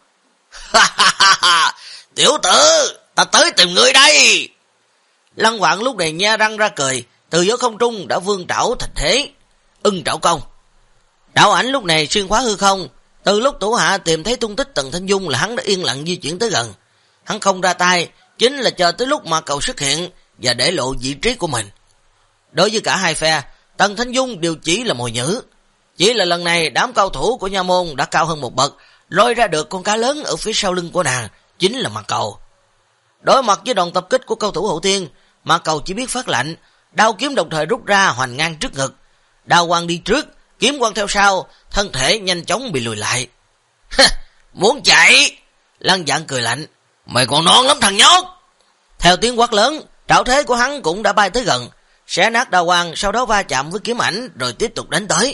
Tiểu tử, ta tới tìm ngươi đây. Lăng Vạn lúc này nhe răng ra cười, từ giữa không trung đã vươn trảo thành thế, ưng trảo công. Đạo ảnh lúc này xuyên khóa hư không, từ lúc thủ hạ tìm thấy tung tích Tần Thanh Dung là hắn đã yên lặng di chuyển tới gần. Hắn không ra tay, chính là chờ tới lúc Mạc Cầu xuất hiện và để lộ vị trí của mình. Đối với cả hai phe, Tần Thanh Dung đều chỉ là mồi nhử. Chỉ là lần này đám cao thủ của nha môn đã cao hơn một bậc, lôi ra được con cá lớn ở phía sau lưng của nàng, chính là Mạc Cầu. Đối mặt với đòn tập kích của cao thủ Hậu Thiên, Mạc Cầu chỉ biết phát lạnh, đao kiếm đồng thời rút ra hoành ngang trước ngực. Đao quang đi trước, kiếm quang theo sau, thân thể nhanh chóng bị lùi lại. Muốn chạy? Lăng Vạn cười lạnh, mày còn non lắm thằng nhóc. Theo tiếng quát lớn, trảo thế của hắn cũng đã bay tới gần, xé nát đao quang, sau đó va chạm với kiếm ảnh rồi tiếp tục đánh tới.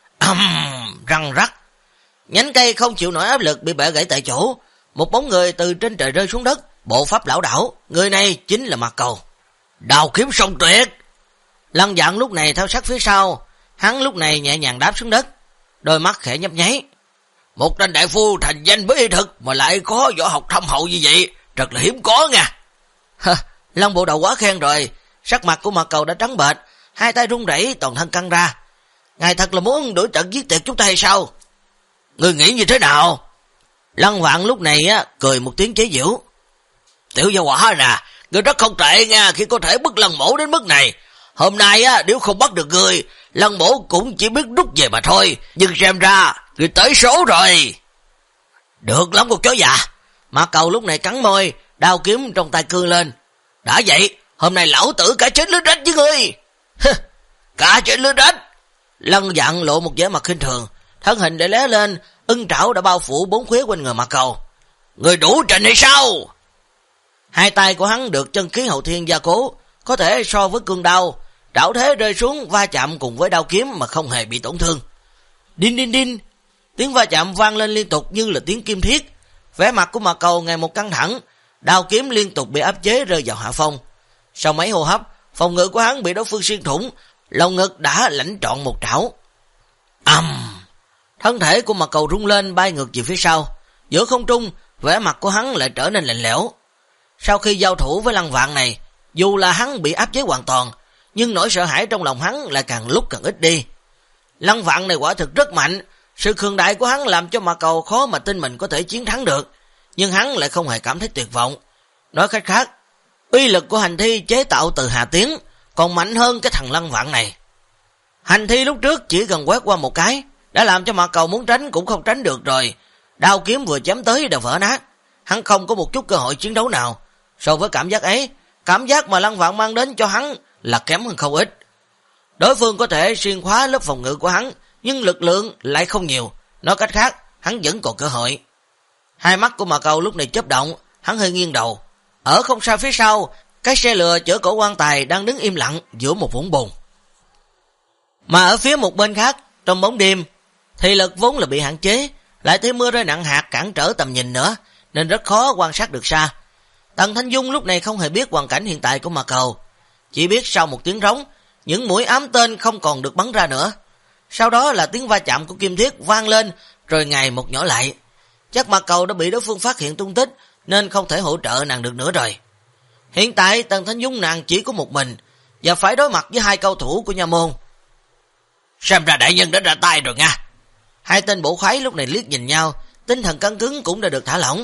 Răng rắc. Nhánh cây không chịu nổi áp lực bị bẻ gãy tại chỗ, một bóng người từ trên trời rơi xuống đất, bộ pháp lão đảo, người này chính là Mạc Cầu. Đao kiếm song tuyệt. Lăng Vạn lúc này theo sát phía sau, hắn lúc này nhẹ nhàng đáp xuống đất, đôi mắt khẽ nhấp nháy. Một tên đại phu thành danh với y thực mà lại có võ học thâm hậu như vậy, thật là hiếm có nha. Lăng Bộ Đầu quá khen rồi. Sắc mặt của Mạc Cầu đã trắng bệch, hai tay run rẩy, toàn thân căng ra. Ngài thật là muốn đổi trận giết tiệt chúng ta hay sao? Ngươi nghĩ như thế nào? Lăng Vạn lúc này cười một tiếng chế giễu. Tiểu gia hỏa nè, ngươi rất không tệ nha, khi có thể bức Lăng Mổ đến mức này. Hôm nay nếu không bắt được ngươi, Lăng Mổ cũng chỉ biết rút về mà thôi. Nhưng xem ra ngươi tới số rồi. Được lắm con chó già. Mạc Cầu lúc này cắn môi, đao kiếm trong tay cương lên. Đã vậy, hôm nay lão tử cả chết lưới rách với ngươi. Cả chết lưới rách. Lăng Vạn lộ một vẻ mặt khinh thường, thân hình để lé lên, ưng trảo đã bao phủ bốn phía quanh người Mạc Cầu. Người đủ trình hay sao? Hai tay của hắn được chân khí Hậu Thiên gia cố, có thể so với cương đao, trảo thế rơi xuống va chạm cùng với đao kiếm mà không hề bị tổn thương. Đinh đinh đinh, tiếng va chạm vang lên liên tục như là tiếng kim thiết. Vẻ mặt của Mạc Cầu ngày một căng thẳng, đao kiếm liên tục bị áp chế rơi vào hạ phong. Sau mấy hô hấp, phòng ngự của hắn bị đối phương xuyên thủng, lồng ngực đã lãnh trọn một trảo. Thân thể của Mạc Cầu rung lên bay ngược về phía sau, giữa không trung, vẻ mặt của hắn lại trở nên lạnh lẽo. Sau khi giao thủ với Lăng Vạn này, dù là hắn bị áp chế hoàn toàn, nhưng nỗi sợ hãi trong lòng hắn lại càng lúc càng ít đi. Lăng Vạn này quả thực rất mạnh, sự cường đại của hắn làm cho Mạc Cầu khó mà tin mình có thể chiến thắng được, nhưng hắn lại không hề cảm thấy tuyệt vọng. Nói cách khác, uy lực của hành thi chế tạo từ Hà Tiến còn mạnh hơn cái thằng Lăng Vạn này. Hành thi lúc trước chỉ cần quét qua một cái, đã làm cho Mạc Cầu muốn tránh cũng không tránh được rồi. Đao kiếm vừa chém tới đã vỡ nát, hắn không có một chút cơ hội chiến đấu nào. So với cảm giác ấy, cảm giác mà Lăng Vạn mang đến cho hắn là kém hơn không ít. Đối phương có thể xuyên khóa lớp phòng ngự của hắn, nhưng lực lượng lại không nhiều. Nói cách khác, hắn vẫn còn cơ hội. Hai mắt của Mạc Cầu lúc này chớp động, hắn hơi nghiêng đầu. Ở không xa phía sau, cái xe lừa chở cổ quan tài đang đứng im lặng giữa một vũng bùn. Mà ở phía một bên khác, trong bóng đêm, thị lực vốn là bị hạn chế, lại thêm mưa rơi nặng hạt cản trở tầm nhìn nữa, nên rất khó quan sát được xa. Tần Thanh Dung lúc này không hề biết hoàn cảnh hiện tại của Mạc Cầu, chỉ biết sau một tiếng rống, những mũi ám tên không còn được bắn ra nữa. Sau đó là tiếng va chạm của kim thiết vang lên, rồi ngày một nhỏ lại. Chắc Mạc Cầu đã bị đối phương phát hiện tung tích, nên không thể hỗ trợ nàng được nữa rồi. Hiện tại Tần Thanh Dung nàng chỉ có một mình, và phải đối mặt với hai cao thủ của nha môn. Xem ra đại nhân đã ra tay rồi nha. Hai tên bộ khoái lúc này liếc nhìn nhau, tinh thần căng cứng cũng đã được thả lỏng.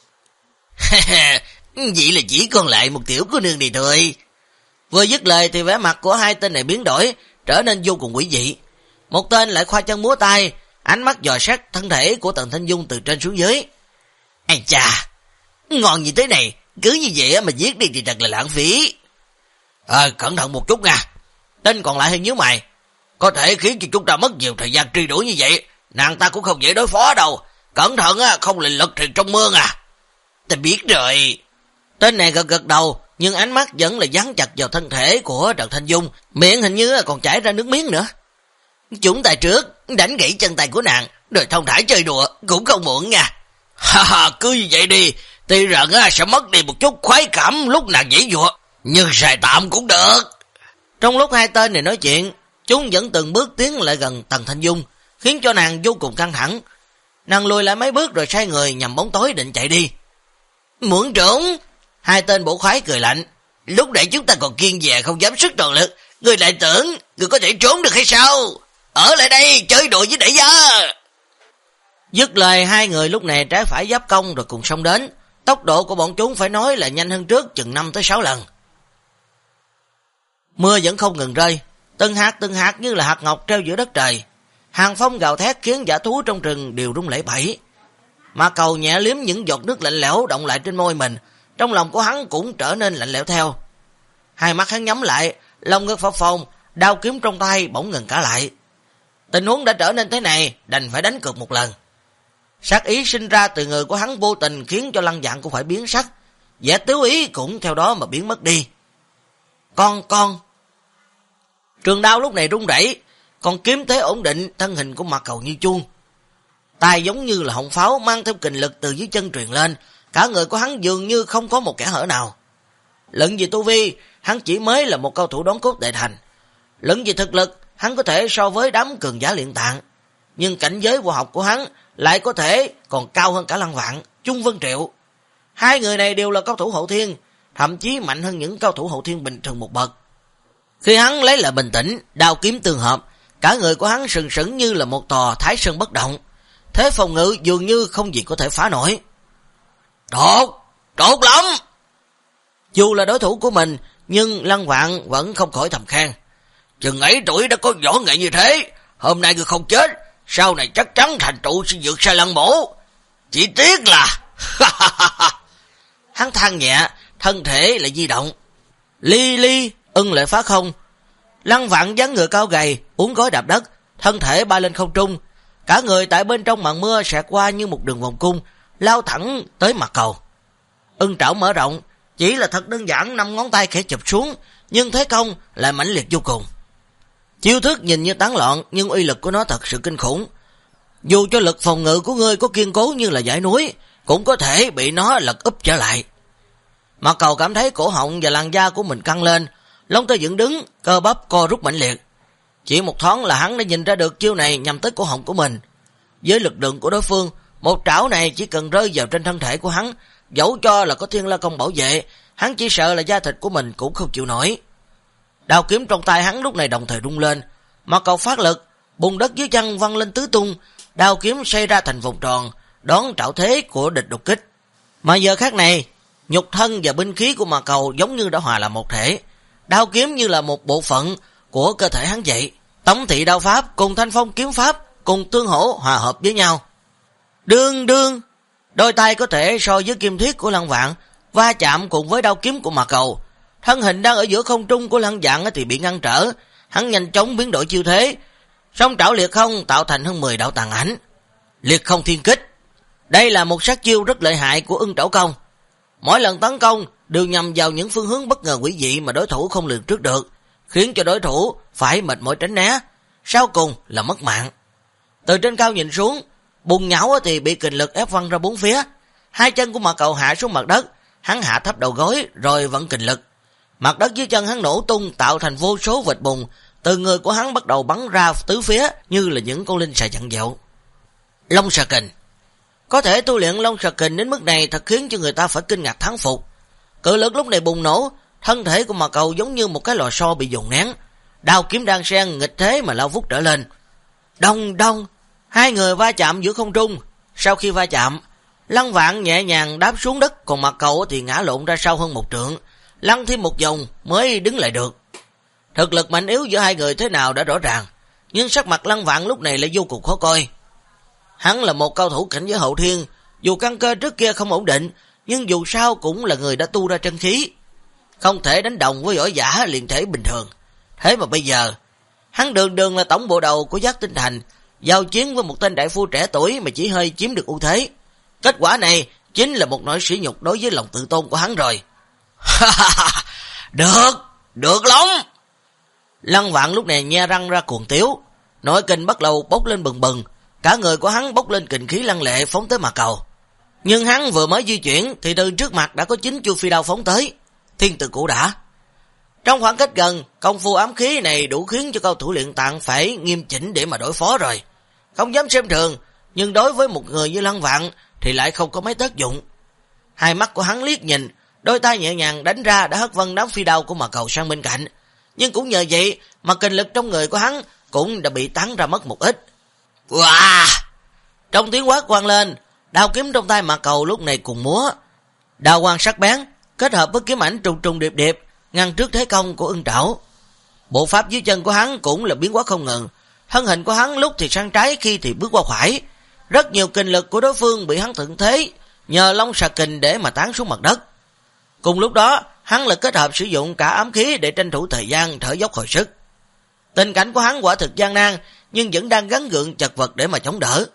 Vậy là chỉ còn lại một tiểu cô nương này thôi. Vừa dứt lời thì vẻ mặt của hai tên này biến đổi, trở nên vô cùng quỷ dị. Một tên lại khoa chân múa tay, ánh mắt dò xét thân thể của Tần Thanh Dung từ trên xuống dưới. Ây chà, ngon như thế này, cứ như vậy mà giết đi thì thật là lãng phí. Cẩn thận một chút nha. Tên còn lại hơi nhíu mày. Có thể khiến cho chúng ta mất nhiều thời gian truy đuổi như vậy, nàng ta cũng không dễ đối phó đâu. Cẩn thận không lệnh lật thuyền trong mương à. Ta biết rồi. Tên này gật gật đầu, nhưng ánh mắt vẫn là dán chặt vào thân thể của Trần Thanh Dung, miệng hình như còn chảy ra nước miếng nữa. Chúng ta trước đánh gãy chân tay của nàng, rồi thông thả chơi đùa cũng không muộn nha. Ha ha, cứ như vậy đi, tuy rằng sẽ mất đi một chút khoái cảm lúc nàng dãy dụa, nhưng xài tạm cũng được. Trong lúc hai tên này nói chuyện, chúng vẫn từng bước tiến lại gần Tần Thanh Dung, khiến cho nàng vô cùng căng thẳng. Nàng lùi lại mấy bước rồi xoay người nhằm bóng tối định chạy đi. Muộn trốn! Hai tên bổ khoái cười lạnh. Lúc nãy chúng ta còn kiên dè không dám sức toàn lực, người lại tưởng người có thể trốn được hay sao? Ở lại đây chơi đùa với đại gia. Dứt lời, hai người lúc này trái phải giáp công rồi cùng xông đến. Tốc độ của bọn chúng phải nói là nhanh hơn trước chừng 5 tới 6 lần. Mưa vẫn không ngừng rơi, từng hạt như là hạt ngọc treo giữa đất trời. Hàng phong gào thét khiến dã thú trong rừng đều rung lẩy bẩy. Mà Cầu nhẹ liếm những giọt nước lạnh lẽo động lại trên môi mình, trong lòng của hắn cũng trở nên lạnh lẽo theo. Hai mắt hắn nhắm lại, lồng ngực phập phồng, đao kiếm trong tay bỗng ngừng cả lại. Tình huống đã trở nên thế này, đành phải đánh cược một lần. Sát ý sinh ra từ người của hắn vô tình khiến cho Lăng Vạn cũng phải biến sắc, vẻ tứ ý cũng theo đó mà biến mất đi. Con. Trường đao lúc này rung rẩy, còn kiếm thế ổn định, thân hình của Mạc Cầu như chuông. Tay giống như là họng pháo mang theo kình lực từ dưới chân truyền lên, cả người của hắn dường như không có một kẽ hở nào. Luận về tu vi, hắn chỉ mới là một cao thủ đốn cốt đệ thành. Luận về thực lực, hắn có thể so với đám cường giả luyện tạng, nhưng cảnh giới võ học của hắn lại có thể còn cao hơn cả Lăng Vạn, Chung Vân Triệu. Hai người này đều là cao thủ hậu thiên, thậm chí mạnh hơn những cao thủ hậu thiên bình thường một bậc. Khi hắn lấy lại bình tĩnh, đao kiếm tương hợp, cả người của hắn sừng sững như là một tòa Thái Sơn bất động, thế phòng ngự dường như không gì có thể phá nổi. Tốt lắm! Dù là đối thủ của mình, nhưng Lăng Vạn vẫn không khỏi thầm khen. Chừng ấy tuổi đã có võ nghệ như thế, hôm nay người không chết, sau này chắc chắn thành trụ sẽ vượt xa Lăng Mổ. Chỉ tiếc là... Hắn than nhẹ, thân thể lại di động. Li, ưng lại phá không. Lăng Vạn dáng người cao gầy, uốn gối đạp đất, thân thể bay lên không trung. Cả người tại bên trong màn mưa xẹt qua như một đường vòng cung, lao thẳng tới mặt Cầu. Ưng trảo mở rộng, chỉ là thật đơn giản 5 ngón tay khẽ chụp xuống, nhưng thế công lại mãnh liệt vô cùng. Chiêu thức nhìn như tán loạn, nhưng uy lực của nó thật sự kinh khủng. Dù cho lực phòng ngự của ngươi có kiên cố như là dãy núi, cũng có thể bị nó lật úp trở lại. Mặt Cầu cảm thấy cổ họng và làn da của mình căng lên, lông tơ dựng đứng, cơ bắp co rút mãnh liệt. Chỉ một thoáng là hắn đã nhìn ra được chiêu này nhằm tới cổ họng của mình. Với lực lượng của đối phương, một trảo này chỉ cần rơi vào trên thân thể của hắn, dẫu cho là có Thiên La Công bảo vệ, hắn chỉ sợ là da thịt của mình cũng không chịu nổi. Đao kiếm trong tay hắn lúc này đồng thời rung lên, Mặt Cầu phát lực, bùn đất dưới chân văng lên tứ tung, đao kiếm xoay ra thành vòng tròn, đón trảo thế của địch đột kích. Mà giờ khác này, nhục thân và binh khí của Mặt Cầu giống như đã hòa làm một thể, đao kiếm như là một bộ phận của cơ thể hắn vậy. Tống thị đao pháp cùng thanh phong kiếm pháp cùng tương hỗ hòa hợp với nhau. Đương, đôi tay có thể so với kim thiết của Lăng Vạn, va chạm cùng với đao kiếm của Mặt Cầu. Thân hình đang ở giữa không trung của Lăng Vạn thì bị ngăn trở, hắn nhanh chóng biến đổi chiêu thế, song trảo liệt không tạo thành hơn 10 đạo tàn ảnh. Liệt không thiên kích, đây là một sát chiêu rất lợi hại của Ưng Trảo Công. Mỗi lần tấn công đều nhằm vào những phương hướng bất ngờ quỷ dị mà đối thủ không lường trước được, khiến cho đối thủ phải mệt mỏi tránh né, sau cùng là mất mạng. Từ trên cao nhìn xuống, bùn nhão thì bị kình lực ép văng ra bốn phía. Hai chân của Mặt Cầu hạ xuống mặt đất, hắn hạ thấp đầu gối rồi vẫn kình lực. Mặt đất dưới chân hắn nổ tung tạo thành vô số vệt bùn, từ người của hắn bắt đầu bắn ra tứ phía như là những con linh xà dặn dẹo. Long xà kình. Có thể tu luyện Long xà kình đến mức này thật khiến cho người ta phải kinh ngạc thán phục. Cự lực lúc này bùng nổ, thân thể của Mặt Cầu giống như một cái lò xo bị dồn nén, đao kiếm đang xen nghịch thế mà lao vút trở lên. Đông, hai người va chạm giữa không trung. Sau khi va chạm, Lăng Vạn nhẹ nhàng đáp xuống đất, còn Mặt Cầu thì ngã lộn ra sau hơn 1 trượng, lăn thêm một vòng mới đứng lại được. Thực lực mạnh yếu giữa hai người thế nào đã rõ ràng, nhưng sắc mặt Lăng Vạn lúc này lại vô cùng khó coi. Hắn là một cao thủ cảnh giới hậu thiên, dù căn cơ trước kia không ổn định, nhưng dù sao cũng là người đã tu ra chân khí, không thể đánh đồng với võ giả liền thể bình thường. Thế mà bây giờ, hắn đường là tổng bộ đầu của Giác Tinh Thành, giao chiến với một tên đại phu trẻ tuổi mà chỉ hơi chiếm được ưu thế. Kết quả này chính là một nỗi sỉ nhục đối với lòng tự tôn của hắn rồi. Được lắm. Lăng Vạn lúc này nhe răng ra cuồng tiếu, nội kình bắt đầu bốc lên bừng bừng, cả người của hắn bốc lên kình khí lăng lệ phóng tới mặt cầu. Nhưng hắn vừa mới di chuyển thì từ trước mặt đã có 9 chuôi phi đao phóng tới, thiên tử cũ đã. Trong khoảng cách gần, công phu ám khí này đủ khiến cho cao thủ luyện tạng phải nghiêm chỉnh để mà đối phó rồi. Không dám xem thường, nhưng đối với một người như Lăng Vạn thì lại không có mấy tác dụng. Hai mắt của hắn liếc nhìn, đôi tay nhẹ nhàng đánh ra đã hất văng đám phi đao của mà cầu sang bên cạnh. Nhưng cũng nhờ vậy mà kình lực trong người của hắn cũng đã bị tán ra mất một ít. Wow! Trong tiếng quát vang lên, đao kiếm trong tay mà cầu lúc này cùng múa. Đao quang sắc bén kết hợp với kiếm ảnh trùng trùng điệp điệp ngăn trước thế công của Ưng Trảo. Bộ pháp dưới chân của hắn cũng là biến hóa không ngừng, thân hình của hắn lúc thì sang trái khi thì bước qua phải. Rất nhiều kình lực của đối phương bị hắn thuận thế nhờ long xà kình để mà tán xuống mặt đất. Cùng lúc đó hắn lại kết hợp sử dụng cả ám khí để tranh thủ thời gian thở dốc hồi sức. Tình cảnh của hắn quả thực gian nan, nhưng vẫn đang gắng gượng chật vật để mà chống đỡ.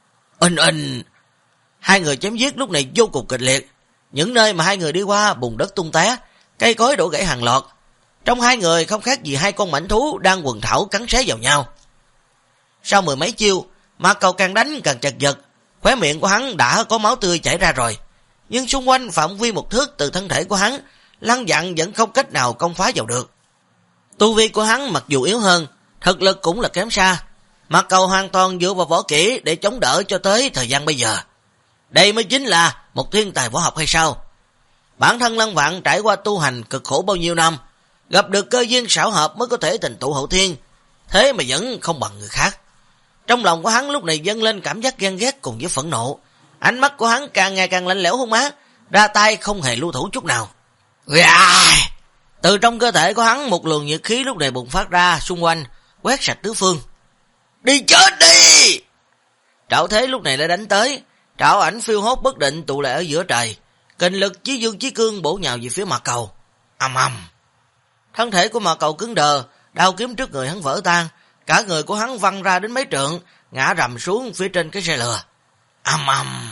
Hai người chém giết lúc này vô cùng kịch liệt. Những nơi mà hai người đi qua bùn đất tung té, cây cối đổ gãy hàng loạt. Trong hai người không khác gì hai con mãnh thú đang quần thảo cắn xé vào nhau. Sau mười mấy chiêu, mà cầu càng đánh càng chật vật, khóe miệng của hắn đã có máu tươi chảy ra rồi. Nhưng xung quanh phạm vi một thước từ thân thể của hắn, Lăng Vạn vẫn không cách nào công phá vào được. Tu vi của hắn mặc dù yếu hơn, thực lực cũng là kém xa. Mặt cầu hoàn toàn dựa vào võ kỹ để chống đỡ cho tới thời gian bây giờ. Đây mới chính là một thiên tài võ học hay sao? Bản thân Lăng Vạn trải qua tu hành cực khổ bao nhiêu năm, gặp được cơ duyên xảo hợp mới có thể thành tựu hậu thiên, thế mà vẫn không bằng người khác. Trong lòng của hắn lúc này dâng lên cảm giác ghen ghét cùng với phẫn nộ. Ánh mắt của hắn càng ngày càng lạnh lẽo hung ác, ra tay không hề lưu thủ chút nào. Từ trong cơ thể của hắn một luồng nhiệt khí lúc này bùng phát ra xung quanh, quét sạch tứ phương. Đi chết đi! Trảo thế lúc này đã đánh tới, trảo ảnh phiêu hốt bất định tụ lại ở giữa trời, kình lực chí dương chí cương bổ nhào về phía mặt cầu. Ầm ầm. Thân thể của mặt cầu cứng đờ, đao kiếm trước người hắn vỡ tan, cả người của hắn văng ra đến mấy trượng, ngã rầm xuống phía trên cái xe lừa. Ầm ầm.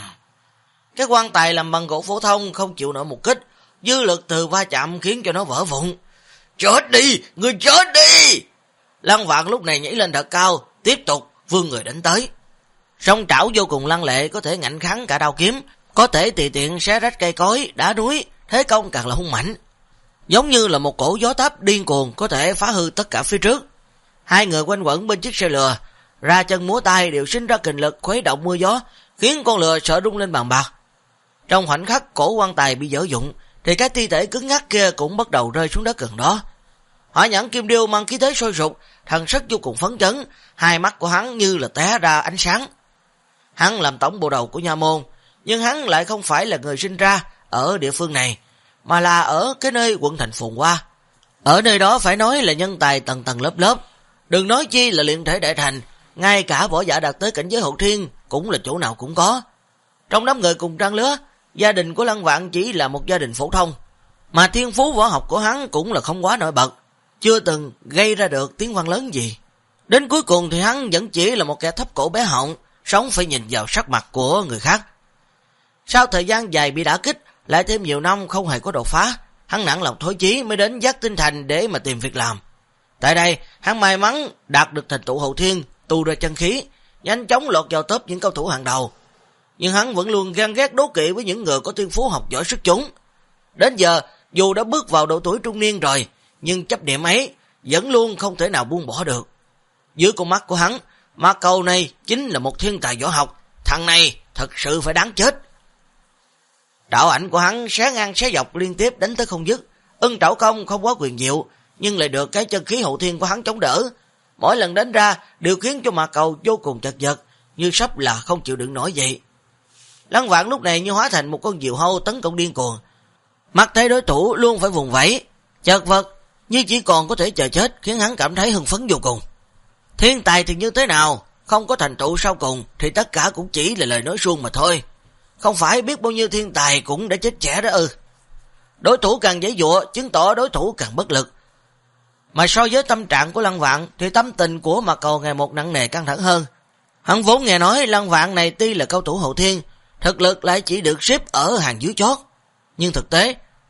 Cái quan tài làm bằng gỗ phổ thông không chịu nổi một kích, dư lực từ va chạm khiến cho nó vỡ vụn. Chết đi, người chết đi! Lăng Vạn lúc này nhảy lên thật cao, tiếp tục vươn người đánh tới. Song trảo vô cùng lăng lệ, có thể ngạnh kháng cả đao kiếm, có thể tùy tiện xé rách cây cối, đá núi, thế công càng là hung mãnh. Giống như là một cổ gió táp điên cuồng có thể phá hư tất cả phía trước. Hai người quanh quẩn bên chiếc xe lừa, ra chân múa tay đều sinh ra kình lực khuấy động mưa gió, khiến con lừa sợ rung lên bàn bạc. Trong khoảnh khắc cổ quan tài bị dở dụng, thì cái thi thể cứng ngắc kia cũng bắt đầu rơi xuống đất gần đó. Hỏa Nhãn Kim Điêu mang khí thế sôi sục, thần sắc vô cùng phấn chấn, hai mắt của hắn như là tóe ra ánh sáng. Hắn làm tổng bộ đầu của nha môn, nhưng hắn lại không phải là người sinh ra ở địa phương này, mà là ở cái nơi quận thành phồn hoa. Ở nơi đó phải nói là nhân tài tầng tầng lớp lớp, đừng nói chi là luyện thể đại thành, ngay cả võ giả đạt tới cảnh giới hậu thiên cũng là chỗ nào cũng có. Trong đám người cùng trang lứa, gia đình của Lăng Vạn chỉ là một gia đình phổ thông, mà thiên phú võ học của hắn cũng là không quá nổi bật, chưa từng gây ra được tiếng vang lớn gì. Đến cuối cùng thì hắn vẫn chỉ là một kẻ thấp cổ bé họng, sống phải nhìn vào sắc mặt của người khác. Sau thời gian dài bị đả kích, lại thêm nhiều năm không hề có đột phá, hắn nặng lòng thối chí mới đến Giác Tinh Thành để mà tìm việc làm. Tại đây, hắn may mắn đạt được thành tựu hậu thiên, tu ra chân khí, nhanh chóng lọt vào top những cao thủ hàng đầu. Nhưng hắn vẫn luôn ghen ghét đố kỵ với những người có thiên phú học giỏi xuất chúng. Đến giờ, dù đã bước vào độ tuổi trung niên rồi, nhưng chấp niệm ấy vẫn luôn không thể nào buông bỏ được. Dưới con mắt của hắn, mà cầu này chính là một thiên tài võ học, thằng này thật sự phải đáng chết. Trảo ảnh của hắn xé ngang xé dọc liên tiếp đánh tới không dứt. Ưng trảo công không quá quyền diệu, nhưng lại được cái chân khí hậu thiên của hắn chống đỡ. Mỗi lần đánh ra đều khiến cho mà cầu vô cùng chật vật, như sắp là không chịu đựng nổi vậy. Lăng Vạn lúc này như hóa thành một con diều hâu tấn công điên cuồng. Mắt thấy đối thủ luôn phải vùng vẫy, chật vật như chỉ còn có thể chờ chết, khiến hắn cảm thấy hưng phấn vô cùng. Thiên tài thì như thế nào, không có thành tựu sau cùng thì tất cả cũng chỉ là lời nói suông mà thôi. Không phải biết bao nhiêu thiên tài cũng đã chết trẻ đó ư. Đối thủ càng giãy giụa, chứng tỏ đối thủ càng bất lực. Mà so với tâm trạng của Lăng Vạn thì tâm tình của Mạc Cầu ngày một nặng nề căng thẳng hơn. Hắn vốn nghe nói Lăng Vạn này tuy là cao thủ hậu thiên, thực lực lại chỉ được xếp ở hàng dưới chót, nhưng thực tế đối thủ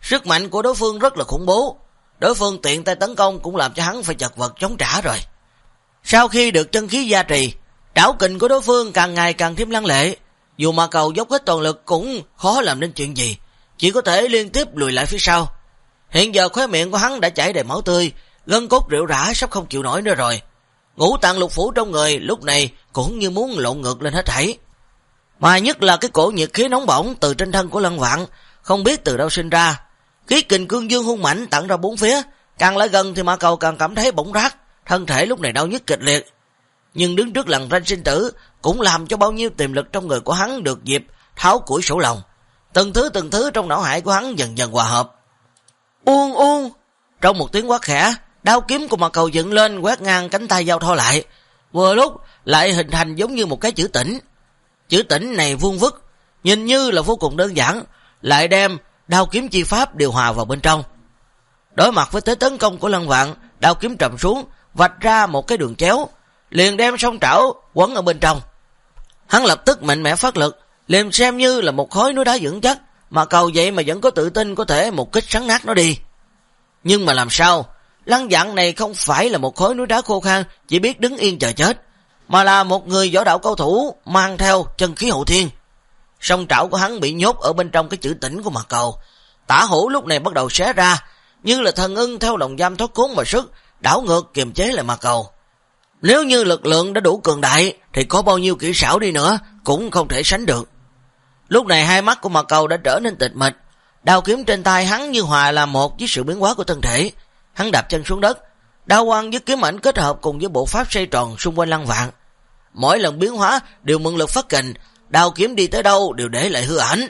Sức mạnh của đối phương rất là khủng bố. Đối phương tiện tay tấn công cũng làm cho hắn phải chật vật chống trả rồi. Sau khi được chân khí gia trì, trảo kình của đối phương càng ngày càng thêm lăng lệ. Dù mà cầu dốc hết toàn lực cũng khó làm nên chuyện gì, chỉ có thể liên tiếp lùi lại phía sau. Hiện giờ khóe miệng của hắn đã chảy đầy máu tươi, gân cốt rệu rã sắp không chịu nổi nữa rồi. Ngũ tạng lục phủ trong người lúc này cũng như muốn lộn ngược lên hết thảy. Mà nhất là cái cổ nhiệt khí nóng bỏng từ trên thân của Lăng Vạn, không biết từ đâu sinh ra. Khí kình cương dương hung mãnh tản ra bốn phía, càng lại gần thì Mã Cầu càng cảm thấy bỏng rát, thân thể lúc này đau nhức kịch liệt. Nhưng đứng trước lằn ranh sinh tử cũng làm cho bao nhiêu tiềm lực trong người của hắn được dịp tháo củi sổ lòng. Từng thứ trong não hải của hắn dần dần hòa hợp. Uông. Trong một tiếng quát khẽ, đao kiếm của Mã Cầu dựng lên quét ngang cánh tay giao thoa lại, vừa lúc lại hình thành giống như một cái chữ tỉnh. Chữ tỉnh này vuông vức, nhìn như là vô cùng đơn giản, lại đem đao kiếm chi pháp điều hòa vào bên trong. Đối mặt với thế tấn công của Lăng Vạn, đao kiếm trầm xuống, vạch ra một cái đường chéo, liền đem song trảo quấn ở bên trong. Hắn lập tức mạnh mẽ phát lực, liền xem như là một khối núi đá vững chắc, mà Cầu vậy mà vẫn có tự tin có thể một kích sắn nát nó đi. Nhưng mà làm sao? Lăng Vạn này không phải là một khối núi đá khô khan chỉ biết đứng yên chờ chết, mà là một người võ đạo cao thủ mang theo chân khí hậu thiên. Song trảo của hắn bị nhốt ở bên trong cái chữ tỉnh của Mã Cầu. Tả hữu lúc này bắt đầu xé ra, như là thần ưng theo lồng giam thoát khốn mà sức, đảo ngược kiềm chế lại Mã Cầu. Nếu như lực lượng đã đủ cường đại thì có bao nhiêu kỹ xảo đi nữa cũng không thể sánh được. Lúc này hai mắt của Mã Cầu đã trở nên tịch mịch, đao kiếm trên tay hắn như hòa là một với sự biến hóa của thân thể. Hắn đạp chân xuống đất, đao quang với kiếm ảnh kết hợp cùng với bộ pháp xoay tròn xung quanh Lăng Vạn. Mỗi lần biến hóa đều mượn lực phát kình, đao kiếm đi tới đâu đều để lại hư ảnh.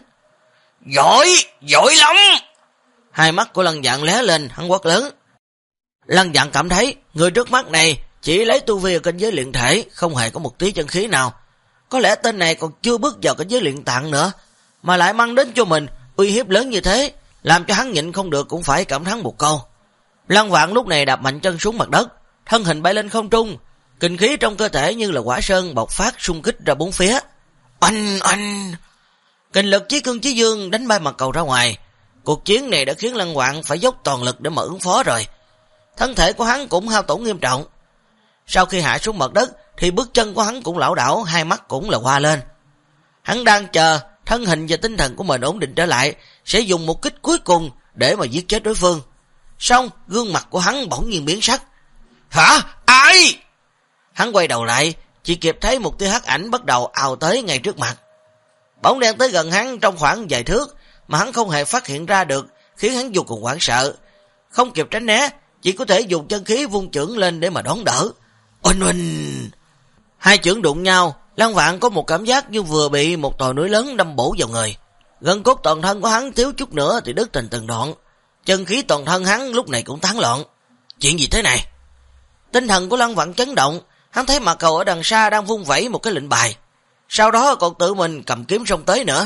Giỏi lắm! Hai mắt của Lăng Vạn lóe lên, hắn quát lớn. Lăng Vạn cảm thấy người trước mắt này chỉ lấy tu vi ở cảnh giới luyện thể, không hề có một tí chân khí nào. Có lẽ tên này còn chưa bước vào cảnh giới luyện tạng nữa, mà lại mang đến cho mình uy hiếp lớn như thế, làm cho hắn nhịn không được cũng phải cảm thán một câu. Lăng Vạn lúc này đạp mạnh chân xuống mặt đất, thân hình bay lên không trung, kinh khí trong cơ thể như là quả sơn bộc phát xung kích ra bốn phía. Oanh! Kình lực chí cương chí dương đánh bay Mã Cầu ra ngoài. Cuộc chiến này đã khiến Lăng Vạn phải dốc toàn lực để mà ứng phó rồi. Thân thể của hắn cũng hao tổn nghiêm trọng. Sau khi hạ xuống mặt đất thì bước chân của hắn cũng lảo đảo, hai mắt cũng là hoa lên. Hắn đang chờ thân hình và tinh thần của mình ổn định trở lại, sẽ dùng một kích cuối cùng để mà giết chết đối phương. Xong gương mặt của hắn bỗng nhiên biến sắc. Hả? Ai? Hắn quay đầu lại, chỉ kịp thấy một tia hắc ảnh bắt đầu ào tới ngay trước mặt. Bóng đen tới gần hắn trong khoảng vài thước mà hắn không hề phát hiện ra được, khiến hắn vô cùng hoảng sợ. Không kịp tránh né, chỉ có thể dùng chân khí vung chưởng lên để mà đón đỡ. Oanh! Hai chưởng đụng nhau, Lăng Vạn có một cảm giác như vừa bị một tòa núi lớn đâm bổ vào người. Gân cốt toàn thân của hắn thiếu chút nữa thì đứt thành từng đoạn. Chân khí toàn thân hắn lúc này cũng tán loạn. Chuyện gì thế này? Tinh thần của Lăng Vạn chấn động, hắn thấy Mã Cầu ở đằng xa đang vung vẩy một cái lệnh bài, sau đó còn tự mình cầm kiếm xông tới nữa.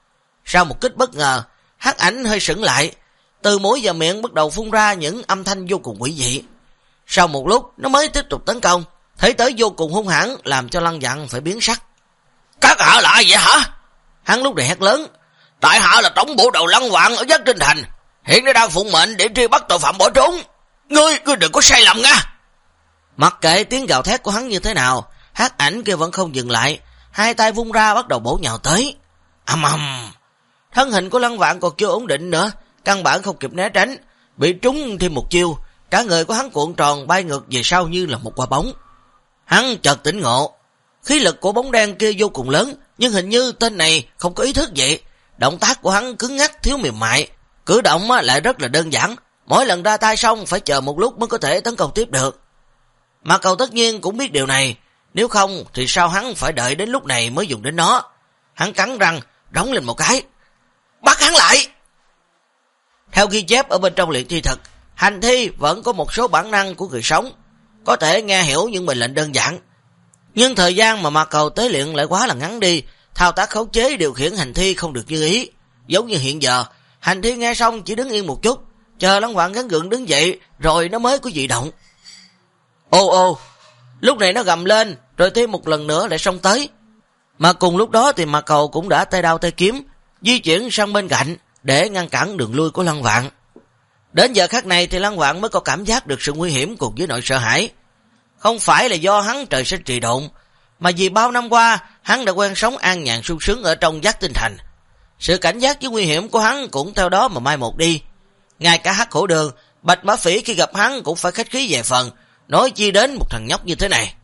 Sau một kích bất ngờ, hắc ảnh hơi sững lại, từ mũi và miệng bắt đầu phun ra những âm thanh vô cùng quỷ dị. Sau một lúc nó mới tiếp tục tấn công, thế tới vô cùng hung hãn, làm cho Lăng Vạn phải biến sắc. Các hạ là ai vậy hả? Hắn lúc này hét lớn. Tại hạ là tổng bộ đầu Lăng Vạn ở Giác Trinh Thành, hiện nay đang phụng mệnh để truy bắt tội phạm bỏ trốn. Ngươi đừng có sai lầm nha. Mặc kệ tiếng gào thét của hắn như thế nào, hắc ảnh kia vẫn không dừng lại, hai tay vung ra bắt đầu bổ nhào tới. Ầm ầm. Thân hình của Lăng Vạn còn chưa ổn định nữa, căn bản không kịp né tránh, bị trúng thêm một chiêu, cả người của hắn cuộn tròn bay ngược về sau như là một quả bóng. Hắn chợt tỉnh ngộ, khí lực của bóng đen kia vô cùng lớn, nhưng hình như tên này không có ý thức vậy. Động tác của hắn cứng ngắc thiếu mềm mại, cử động lại rất là đơn giản, mỗi lần ra tay xong phải chờ một lúc mới có thể tấn công tiếp được. Mã Cầu tất nhiên cũng biết điều này, nếu không thì sao hắn phải đợi đến lúc này mới dùng đến nó. Hắn cắn răng đóng lên một cái. Bắt hắn lại! Theo ghi chép ở bên trong luyện thi thực, hành thi vẫn có một số bản năng của người sống, có thể nghe hiểu những mệnh lệnh đơn giản. Nhưng thời gian mà Mã Cầu tế luyện lại quá là ngắn đi, thao tác khống chế điều khiển hành thi không được như ý. Giống như hiện giờ, hành thi nghe xong chỉ đứng yên một chút, chờ Lăng Vạn gắng gượng đứng dậy rồi nó mới có dị động. Ô, lúc này nó gầm lên rồi thêm một lần nữa lại xông tới. Mà cùng lúc đó thì Mã Cầu cũng đã tay đao tay kiếm, di chuyển sang bên cạnh, để ngăn cản đường lui của Lăng Vạn. Đến giờ khắc này thì Lăng Vạn mới có cảm giác được sự nguy hiểm cùng với nỗi sợ hãi. Không phải là do hắn trời sinh trì độn, mà vì bao năm qua hắn đã quen sống an nhàn sung sướng ở trong Giác Tinh Thành. Sự cảnh giác với nguy hiểm của hắn cũng theo đó mà mai một đi. Ngay cả Hắc Hổ Đường, Bạch Mã Phỉ khi gặp hắn cũng phải khách khí về phần, nói chi đến một thằng nhóc như thế này.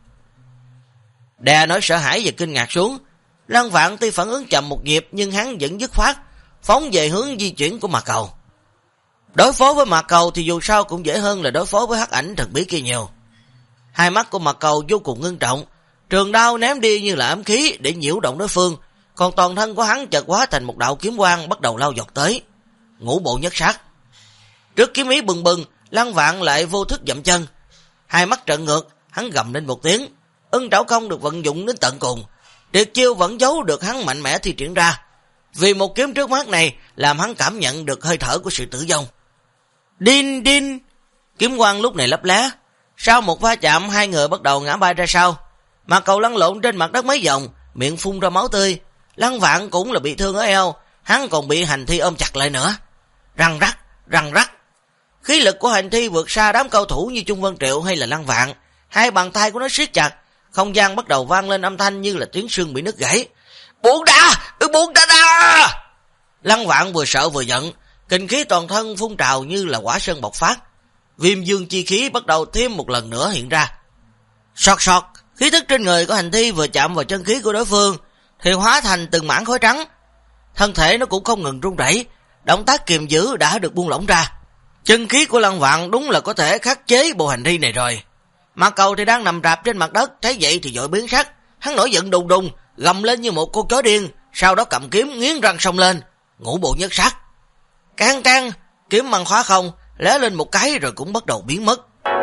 Đè nỗi sợ hãi và kinh ngạc xuống, Lăng Vạn tuy phản ứng chậm một nhịp nhưng hắn vẫn dứt khoát phóng về hướng di chuyển của Mạc Cầu. Đối phó với Mạc Cầu thì dù sao cũng dễ hơn là đối phó với hắc ảnh thần bí kia nhiều. Hai mắt của Mạc Cầu vô cùng ngưng trọng, trường đao ném đi như là ám khí để nhiễu động đối phương, còn toàn thân của hắn chợt hóa thành một đạo kiếm quang bắt đầu lao dọc tới. Ngũ bộ nhất sát. Trước kiếm ý bừng bừng, Lăng Vạn lại vô thức dậm chân. Hai mắt trợn ngược, hắn gầm lên một tiếng. Ưng trảo công được vận dụng đến tận cùng, tuyệt chiêu vẫn giấu được hắn mạnh mẽ thi triển ra. Vì một kiếm trước mắt này làm hắn cảm nhận được hơi thở của sự tử vong. Đinh đinh, kiếm quang lúc này lấp lé. Sau một va chạm, hai người bắt đầu ngã bay ra sau. Mạc Cầu lăn lộn trên mặt đất mấy vòng, miệng phun ra máu tươi. Lăng Vạn cũng là bị thương ở eo, hắn còn bị hành thi ôm chặt lại nữa. Răng rắc, răng rắc. Khí lực của hành thi vượt xa đám cao thủ như Trung Vân Triệu hay là Lăng Vạn. Hai bàn tay của nó siết chặt, không gian bắt đầu vang lên âm thanh như là tiếng xương bị nứt gãy. Buông ra, buông ra. Lăng Vạn vừa sợ vừa giận, kinh khí toàn thân phun trào như là quả sơn bộc phát. Viêm dương chi khí bắt đầu thêm một lần nữa hiện ra. Sọt sọt, khí thức trên người của hành thi vừa chạm vào chân khí của đối phương thì hóa thành từng mảng khói trắng. Thân thể nó cũng không ngừng rung rẩy, động tác kiềm giữ đã được buông lỏng ra. Chân khí của Lăng Vạn đúng là có thể khắc chế bộ hành thi này rồi. Mạc Cầu thì đang nằm rạp trên mặt đất, thấy vậy thì vội biến sắc, hắn nổi giận đùng đùng, gầm lên như một con chó điên, sau đó cầm kiếm nghiến răng xông lên, ngũ bộ nhất sát. Can can, kiếm mang khóa không, lóe lên một cái rồi cũng bắt đầu biến mất.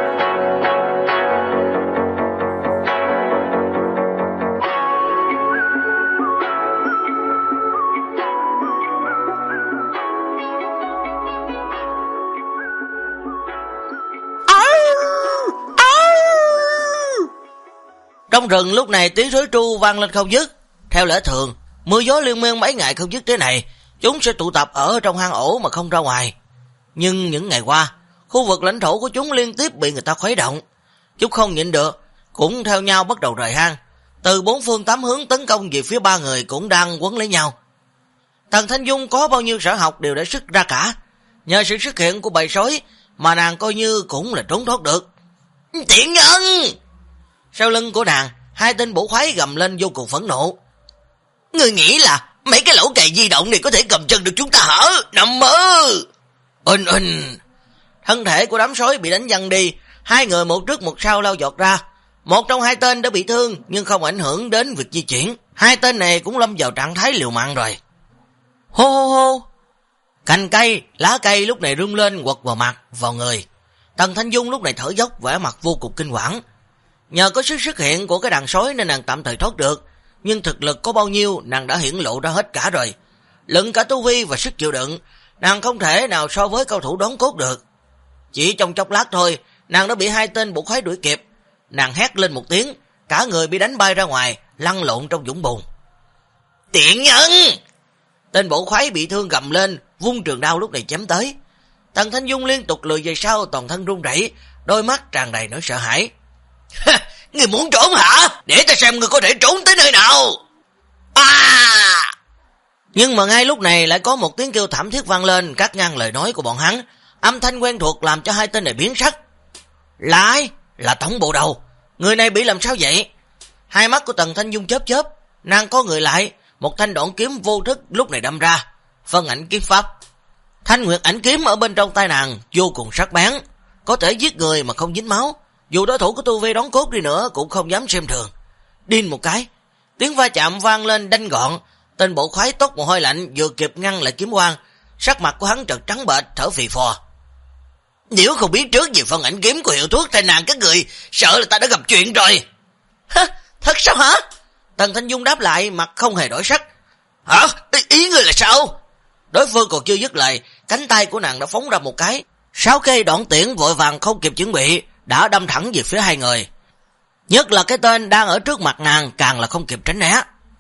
Trong rừng lúc này tiếng sói tru vang lên không dứt. Theo lẽ thường, mưa gió liên miên mấy ngày không dứt thế này, chúng sẽ tụ tập ở trong hang ổ mà không ra ngoài. Nhưng những ngày qua, khu vực lãnh thổ của chúng liên tiếp bị người ta khuấy động. Chúng không nhịn được, cũng theo nhau bắt đầu rời hang. Từ bốn phương tám hướng tấn công về phía ba người cũng đang quấn lấy nhau. Tần Thanh Dung có bao nhiêu sở học đều đã sức ra cả. Nhờ sự xuất hiện của bầy sói mà nàng coi như cũng là trốn thoát được. Tiện nhân! Sau lưng của nàng, hai tên bổ khoái gầm lên vô cùng phẫn nộ. Ngươi nghĩ là mấy cái lỗ cày di động này có thể cầm chân được chúng ta hả? Nằm mơ! Thân thể của đám sói bị đánh văng đi, hai người một trước một sau lao giọt ra. Một trong hai tên đã bị thương nhưng không ảnh hưởng đến việc di chuyển. Hai tên này cũng lâm vào trạng thái liều mạng rồi. Hô hô hô! Cành cây, lá cây lúc này rung lên quật vào mặt, vào người. Tần Thanh Dung lúc này thở dốc, vẻ mặt vô cùng kinh hoàng. Nhờ có sức xuất hiện của cái đàn sói nên nàng tạm thời thoát được, nhưng thực lực có bao nhiêu nàng đã hiển lộ ra hết cả rồi. Lẫn cả tu vi và sức chịu đựng, nàng không thể nào so với cao thủ đón cốt được. Chỉ trong chốc lát thôi, nàng đã bị hai tên bổ khoái đuổi kịp. Nàng hét lên một tiếng, cả người bị đánh bay ra ngoài, lăn lộn trong vũng bùn. Tiện nhân! Tên bổ khoái bị thương gầm lên, vung trường đao lúc này chém tới. Tần Thanh Dung liên tục lùi về sau, toàn thân run rẩy, đôi mắt tràn đầy nỗi sợ hãi. Ngươi muốn trốn hả? Để ta xem ngươi có thể trốn tới nơi nào. Nhưng mà ngay lúc này lại có một tiếng kêu thảm thiết vang lên, cắt ngang lời nói của bọn hắn. Âm thanh quen thuộc làm cho hai tên này biến sắc. Là ai? Là tổng bộ đầu. Người này bị làm sao vậy? Hai mắt của Tần Thanh Dung chớp chớp, nàng có người lại, một thanh đoạn kiếm vô thức lúc này đâm ra. Phân ảnh kiếm pháp. Thanh nguyệt ảnh kiếm ở bên trong tay nàng vô cùng sắc bén, có thể giết người mà không dính máu. Dù đối thủ của tu vi đón cốt đi nữa cũng không dám xem thường. Điên một cái, tiếng va chạm vang lên đanh gọn. Tên bộ khoái tóc mồ hôi lạnh vừa kịp ngăn lại kiếm quang, sắc mặt của hắn chợt trắng bệch, thở phì phò. Nếu không biết trước về phân ảnh kiếm của hiệu thuốc trên nàng các người, sợ là ta đã gặp chuyện rồi. Hả? Thật sao hả? Tần Thanh Dung đáp lại, mặt không hề đổi sắc. Hả? Ý người là sao? Đối phương còn chưa dứt lời, cánh tay của nàng đã phóng ra một cái, 6 cây đoạn tiễn vội vàng không kịp chuẩn bị đã đâm thẳng về phía hai người. Nhất là cái tên đang ở trước mặt nàng càng là không kịp tránh né.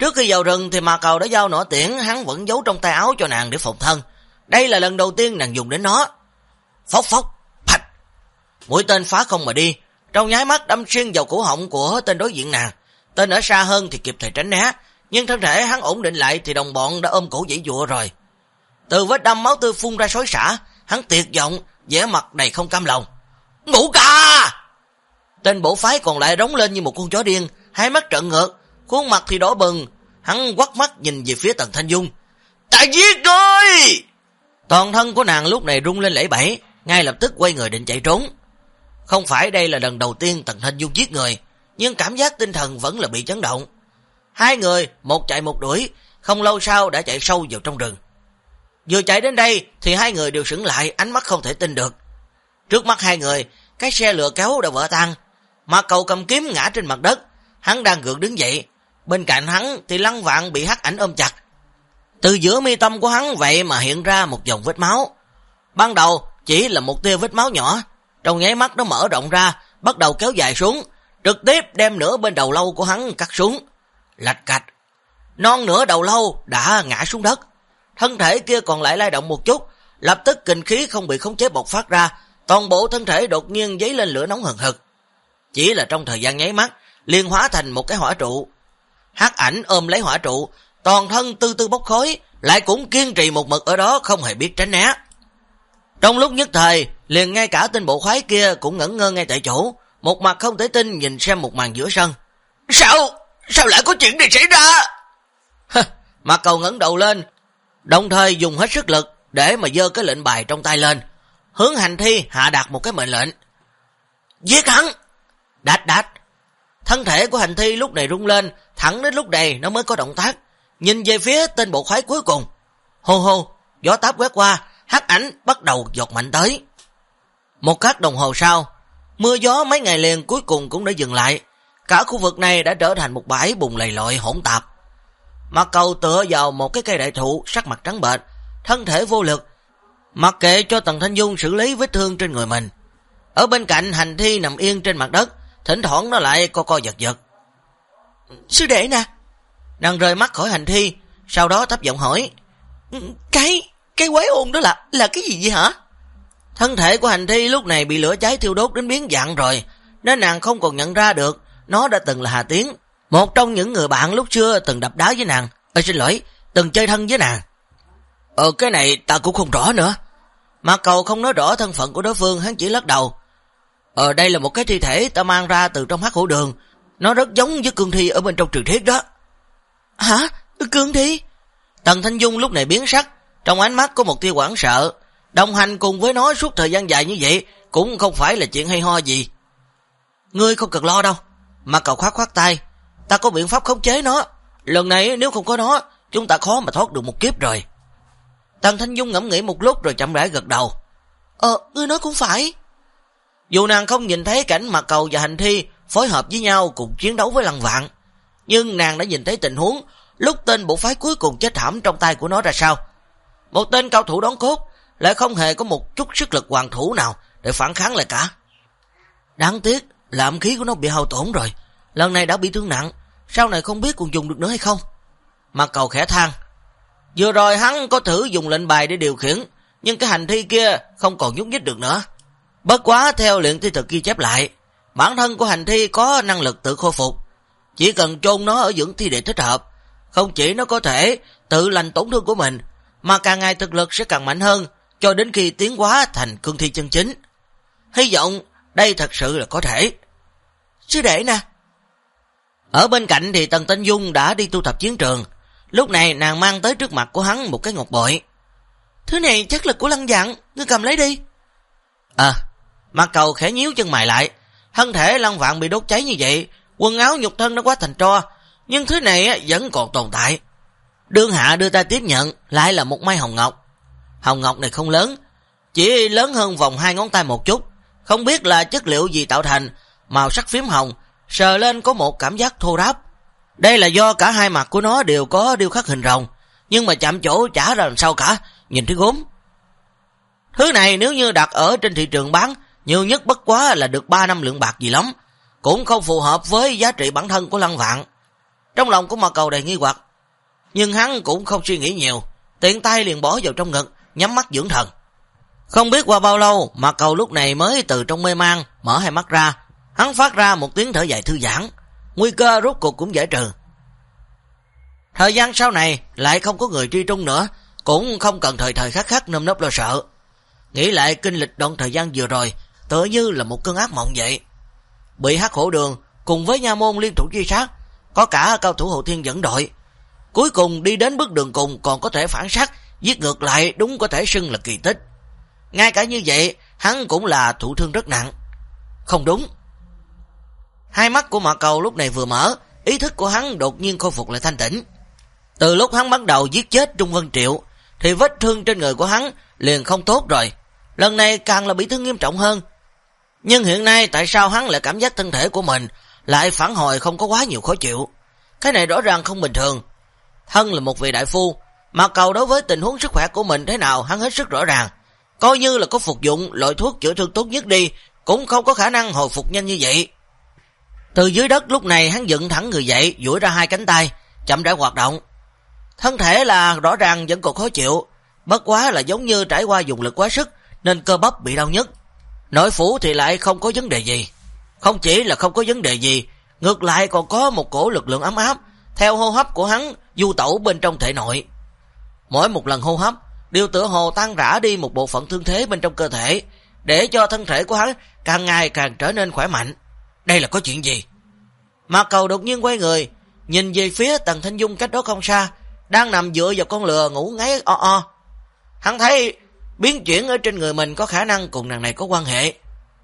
Trước khi vào rừng thì Mạc Cầu đã giao nỏ tiễn hắn vẫn giấu trong tay áo cho nàng để phòng thân. Đây là lần đầu tiên nàng dùng đến nó. Phốc phốc, phạch. Mũi tên phá không mà đi, trong nháy mắt đâm xuyên vào cổ họng của tên đối diện nàng. Tên ở xa hơn thì kịp thời tránh né, nhưng thân thể hắn ổn định lại thì đồng bọn đã ôm cổ giãy giụa rồi. Từ vết đâm máu tươi phun ra xối xả, hắn tuyệt vọng, vẻ mặt đầy không cam lòng. Ngũ ca! Tên bổ phái còn lại rống lên như một con chó điên, hai mắt trợn ngược, khuôn mặt thì đỏ bừng, hắn quắt mắt nhìn về phía Tần Thanh Dung. Ta giết ngươi! Toàn thân của nàng lúc này rung lên lẫy bẫy, ngay lập tức quay người định chạy trốn. Không phải đây là lần đầu tiên Tần Thanh Dung giết người, nhưng cảm giác tinh thần vẫn là bị chấn động. Hai người, một chạy một đuổi, không lâu sau đã chạy sâu vào trong rừng. Vừa chạy đến đây thì hai người đều sững lại, ánh mắt không thể tin được. Trước mắt hai người, cái xe lừa kéo đã vỡ tan. Mạc Cầu cầm kiếm ngã trên mặt đất, hắn đang gượng đứng dậy. Bên cạnh hắn thì Lăng Vạn bị hắc ảnh ôm chặt. Từ giữa mi tâm của hắn vậy mà hiện ra một dòng vết máu. Ban đầu chỉ là một tia vết máu nhỏ, trong nháy mắt nó mở rộng ra, bắt đầu kéo dài xuống, trực tiếp đem nửa bên đầu lâu của hắn cắt xuống. Lạch cạch, non nửa đầu lâu đã ngã xuống đất. Thân thể kia còn lại lay động một chút, lập tức kình khí không bị khống chế bộc phát ra, toàn bộ thân thể đột nhiên dấy lên lửa nóng hừng hực. Chỉ là trong thời gian nháy mắt, liền hóa thành một cái hỏa trụ. Hắc ảnh ôm lấy hỏa trụ, toàn thân tư tư bốc khói, lại cũng kiên trì một mực ở đó không hề biết tránh né. Trong lúc nhất thời, liền ngay cả tên bộ khoái kia cũng ngẩn ngơ ngay tại chỗ, một mặt không thể tin nhìn xem một màn giữa sân. Sao lại có chuyện này xảy ra? Mạc Cầu ngẩng đầu lên, đồng thời dùng hết sức lực để mà giơ cái lệnh bài trong tay lên, hướng Hành Thi hạ đạt một cái mệnh lệnh. Giết hắn! Đát đát. Thân thể của Hành Thi lúc này rung lên, thẳng đến lúc này nó mới có động tác, nhìn về phía tên bộ khoái cuối cùng. Hô hô, gió táp quét qua, hắc ảnh bắt đầu giọt mạnh tới. Một khắc đồng hồ sau, mưa gió mấy ngày liền cuối cùng cũng đã dừng lại. Cả khu vực này đã trở thành một bãi bùn lầy lội hỗn tạp. Mạc Cầu tựa vào một cái cây đại thụ, sắc mặt trắng bệch, thân thể vô lực, mặc kệ cho Tần Thanh Dung xử lý vết thương trên người mình. Ở bên cạnh Hành Thi nằm yên trên mặt đất, thỉnh thoảng nó lại co co giật giật. Sư đệ nè. Nàng rời mắt khỏi Hành Thi, sau đó thấp giọng hỏi. Cái quái ôn đó là cái gì vậy hả? Thân thể của Hành Thi lúc này bị lửa cháy thiêu đốt đến biến dạng rồi, nên nàng không còn nhận ra được nó đã từng là Hà Tiến, một trong những người bạn lúc xưa từng đập đá với nàng, xin lỗi, từng chơi thân với nàng. Cái này ta cũng không rõ nữa. Mạc Cầu không nói rõ thân phận của đối phương, hắn chỉ lắc đầu. Đây là một cái thi thể ta mang ra từ trong Hắc Hổ Đường, nó rất giống với cương thi ở bên trong truyền thuyết đó. Hả? Cương thi? Tần Thanh Dung lúc này biến sắc, trong ánh mắt có một tia hoảng sợ. Đồng hành cùng với nó suốt thời gian dài như vậy cũng không phải là chuyện hay ho gì. Ngươi không cần lo đâu. Mạc Cầu khoát tay. Ta có biện pháp khống chế nó. Lần này nếu không có nó, chúng ta khó mà thoát được một kiếp rồi. Tần Thanh Dung ngẫm nghĩ một lúc rồi chậm rãi gật đầu. Ngươi nói cũng phải. Dù nàng không nhìn thấy cảnh Mạc Cầu và Hành Thi phối hợp với nhau cùng chiến đấu với Lăng Vạn, nhưng nàng đã nhìn thấy tình huống lúc tên bộ phái cuối cùng chết thảm trong tay của nó ra sao. Một tên cao thủ đón cốt lại không hề có một chút sức lực hoàn thủ nào để phản kháng lại cả. Đáng tiếc là âm khí của nó bị hao tổn rồi, lần này đã bị thương nặng, sau này không biết còn dùng được nữa hay không. Mạc Cầu khẽ than. Vừa rồi hắn có thử dùng lệnh bài để điều khiển, nhưng cái Hành Thi kia không còn nhúc nhích được nữa. Bất quá theo luyện thi thực ghi chép lại, bản thân của Hành Thi có năng lực tự khôi phục, chỉ cần chôn nó ở dưỡng thi địa thích hợp, không chỉ nó có thể tự lành tổn thương của mình, mà càng ngày thực lực sẽ càng mạnh hơn, cho đến khi tiến hóa thành cương thi chân chính. Hy vọng đây thật sự là có thể. Sư đệ nè. Ở bên cạnh thì Tần Thanh Dung đã đi tu tập chiến trường. Lúc này nàng mang tới trước mặt của hắn một cái ngọc bội. Thứ này chắc là của Lăng Vạn, ngươi cầm lấy đi. Mạc Cầu khẽ nhíu chân mày lại. Thân thể Lăng Vạn bị đốt cháy như vậy, quần áo nhục thân nó quá thành tro, nhưng thứ này vẫn còn tồn tại. Đương hạ đưa ta tiếp nhận, lại là một mai hồng ngọc. Hồng ngọc này không lớn, chỉ lớn hơn vòng 2 ngón tay một chút, không biết là chất liệu gì tạo thành, màu sắc phím hồng, sờ lên có một cảm giác thô ráp. Đây là do cả hai mặt của nó đều có điêu khắc hình rồng, nhưng mà chạm chỗ chả ra làm sao cả, nhìn thấy gốm. Thứ này nếu như đặt ở trên thị trường bán, nhiều nhất bất quá là được 3 năm lượng bạc gì lắm, cũng không phù hợp với giá trị bản thân của Lăng Vạn. Trong lòng của Mạc Cầu đầy nghi hoặc, nhưng hắn cũng không suy nghĩ nhiều, tiện tay liền bỏ vào trong ngực, nhắm mắt dưỡng thần. Không biết qua bao lâu, Mạc Cầu lúc này mới từ trong mê man mở hai mắt ra, hắn phát ra một tiếng thở dài thư giãn, nguy cơ rốt cuộc cũng giải trừ. Thời gian sau này lại không có người truy tung nữa, cũng không cần thời thời khắc khắc nơm nớp lo sợ. Nghĩ lại kinh lịch đoạn thời gian vừa rồi, tựa như là một cơn ác mộng vậy. Bị Hắc Hổ Đường cùng với Nha Môn liên thủ truy sát, có cả cao thủ Hậu Thiên dẫn đội, cuối cùng đi đến bước đường cùng còn có thể phản sát, giết ngược lại, đúng có thể xưng là kỳ tích. Ngay cả như vậy, hắn cũng là thụ thương rất nặng. Không đúng. Hai mắt của Mạc Cầu lúc này vừa mở, ý thức của hắn đột nhiên khôi phục lại thanh tĩnh. Từ lúc hắn bắt đầu giết chết Trung Vân Triệu, thì vết thương trên người của hắn liền không tốt rồi. Lần này càng là bị thương nghiêm trọng hơn. Nhưng hiện nay tại sao hắn lại cảm giác thân thể của mình lại phản hồi không có quá nhiều khó chịu? Cái này rõ ràng không bình thường. Thân là một vị đại phu, Mạc Cầu đối với tình huống sức khỏe của mình thế nào hắn hết sức rõ ràng. Coi như là có phục dụng loại thuốc chữa thương tốt nhất đi, cũng không có khả năng hồi phục nhanh như vậy. Từ dưới đất lúc này hắn dựng thẳng người dậy, duỗi ra hai cánh tay, chậm rãi hoạt động. Thân thể là rõ ràng vẫn còn khó chịu, bất quá là giống như trải qua dùng lực quá sức nên cơ bắp bị đau nhức. Nội phủ thì lại không có vấn đề gì. Không chỉ là không có vấn đề gì, ngược lại còn có một cổ lực lượng ấm áp theo hô hấp của hắn du tẩu bên trong thể nội. Mỗi một lần hô hấp đều tựa hồ tan rã đi một bộ phận thương thế bên trong cơ thể, để cho thân thể của hắn càng ngày càng trở nên khỏe mạnh. Đây là có chuyện gì? Mạc Cầu đột nhiên quay người, nhìn về phía Tần Thanh Dung cách đó không xa, đang nằm dựa vào con lừa ngủ ngáy o o. Hắn thấy biến chuyển ở trên người mình có khả năng cùng nàng này có quan hệ.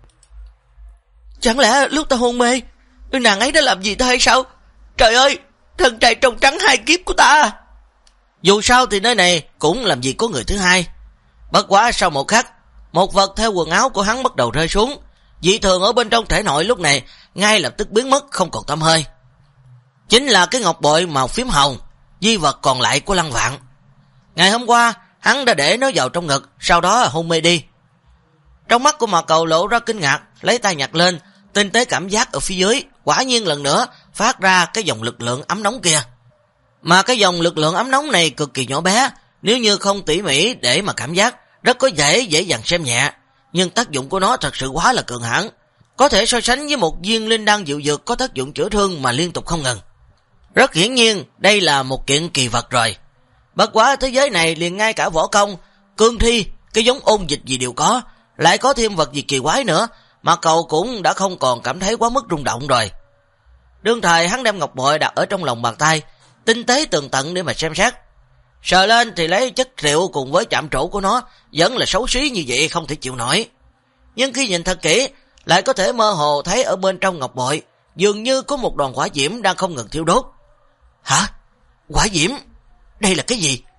Chẳng lẽ lúc ta hôn mê, nàng ấy đã làm gì ta hay sao? Trời ơi, thân trai trong trắng hai kiếp của ta. Dù sao thì nơi này cũng làm gì có người thứ hai. Bất quá sau một khắc, một vật theo quần áo của hắn bắt đầu rơi xuống. Dị thường ở bên trong thể nội lúc này ngay lập tức biến mất không còn tăm hơi. Chính là cái ngọc bội màu phím hồng, di vật còn lại của Lăng Vạn. Ngày hôm qua hắn đã để nó vào trong ngực, sau đó hôn mê đi. Trong mắt của Mạc Cầu lộ ra kinh ngạc, lấy tay nhặt lên, tinh tế cảm giác ở phía dưới, quả nhiên lần nữa phát ra cái dòng lực lượng ấm nóng kia. Mà cái dòng lực lượng ấm nóng này cực kỳ nhỏ bé, nếu như không tỉ mỉ để mà cảm giác, rất có dễ dàng xem nhẹ, nhưng tác dụng của nó thật sự quá là cường hãn, có thể so sánh với một viên linh đan diệu dược có tác dụng chữa thương mà liên tục không ngừng. Rất hiển nhiên đây là một kiện kỳ vật rồi. Bất quá thế giới này liền ngay cả võ công, cương thi, cái giống ôn dịch gì đều có, lại có thêm vật gì kỳ quái nữa, mà cậu cũng đã không còn cảm thấy quá mức rung động rồi. Đương thời hắn đem ngọc bội đặt ở trong lòng bàn tay, tinh tế tường tận để mà xem xét. Sờ lên thì lấy chất liệu cùng với chạm trổ của nó vẫn là xấu xí như vậy, không thể chịu nổi. Nhưng khi nhìn thật kỹ, lại có thể mơ hồ thấy ở bên trong ngọc bội dường như có một đoàn hỏa diễm đang không ngừng thiêu đốt. Hả? Hỏa diễm? Đây là cái gì?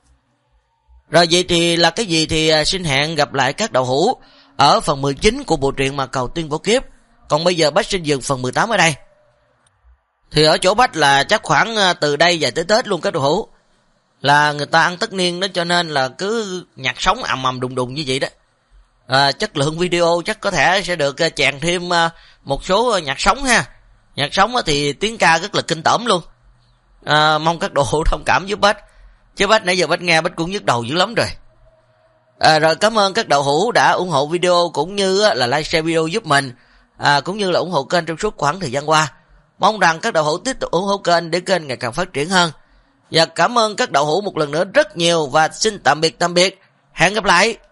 Rồi vậy thì là cái gì thì xin hẹn gặp lại các đạo hữu ở phần 19 của bộ truyện Mà Cầu Tiên Vô Kiếp. Còn bây giờ Bách xin dừng phần 18 ở đây. Thì ở chỗ Bách là chắc khoảng từ đây về tới Tết luôn các đạo hữu, là người ta ăn tất niên đó, cho nên là cứ nhạc sống ầm ầm đùng đùng như vậy đó. Chất lượng video chắc có thể sẽ được chèn thêm một số nhạc sống ha. Nhạc sống thì tiếng ca rất là kinh tởm luôn. Mong các đạo hữu thông cảm với Bách, chứ Bách nãy giờ Bách nghe Bách cũng nhức đầu dữ lắm rồi. Rồi cảm ơn các đạo hữu đã ủng hộ video cũng như là like share video giúp mình, cũng như là ủng hộ kênh trong suốt khoảng thời gian qua. Mong rằng các đạo hữu tiếp tục ủng hộ kênh để kênh ngày càng phát triển hơn. Và cảm ơn các đạo hữu một lần nữa rất nhiều, và xin tạm biệt. Hẹn gặp lại.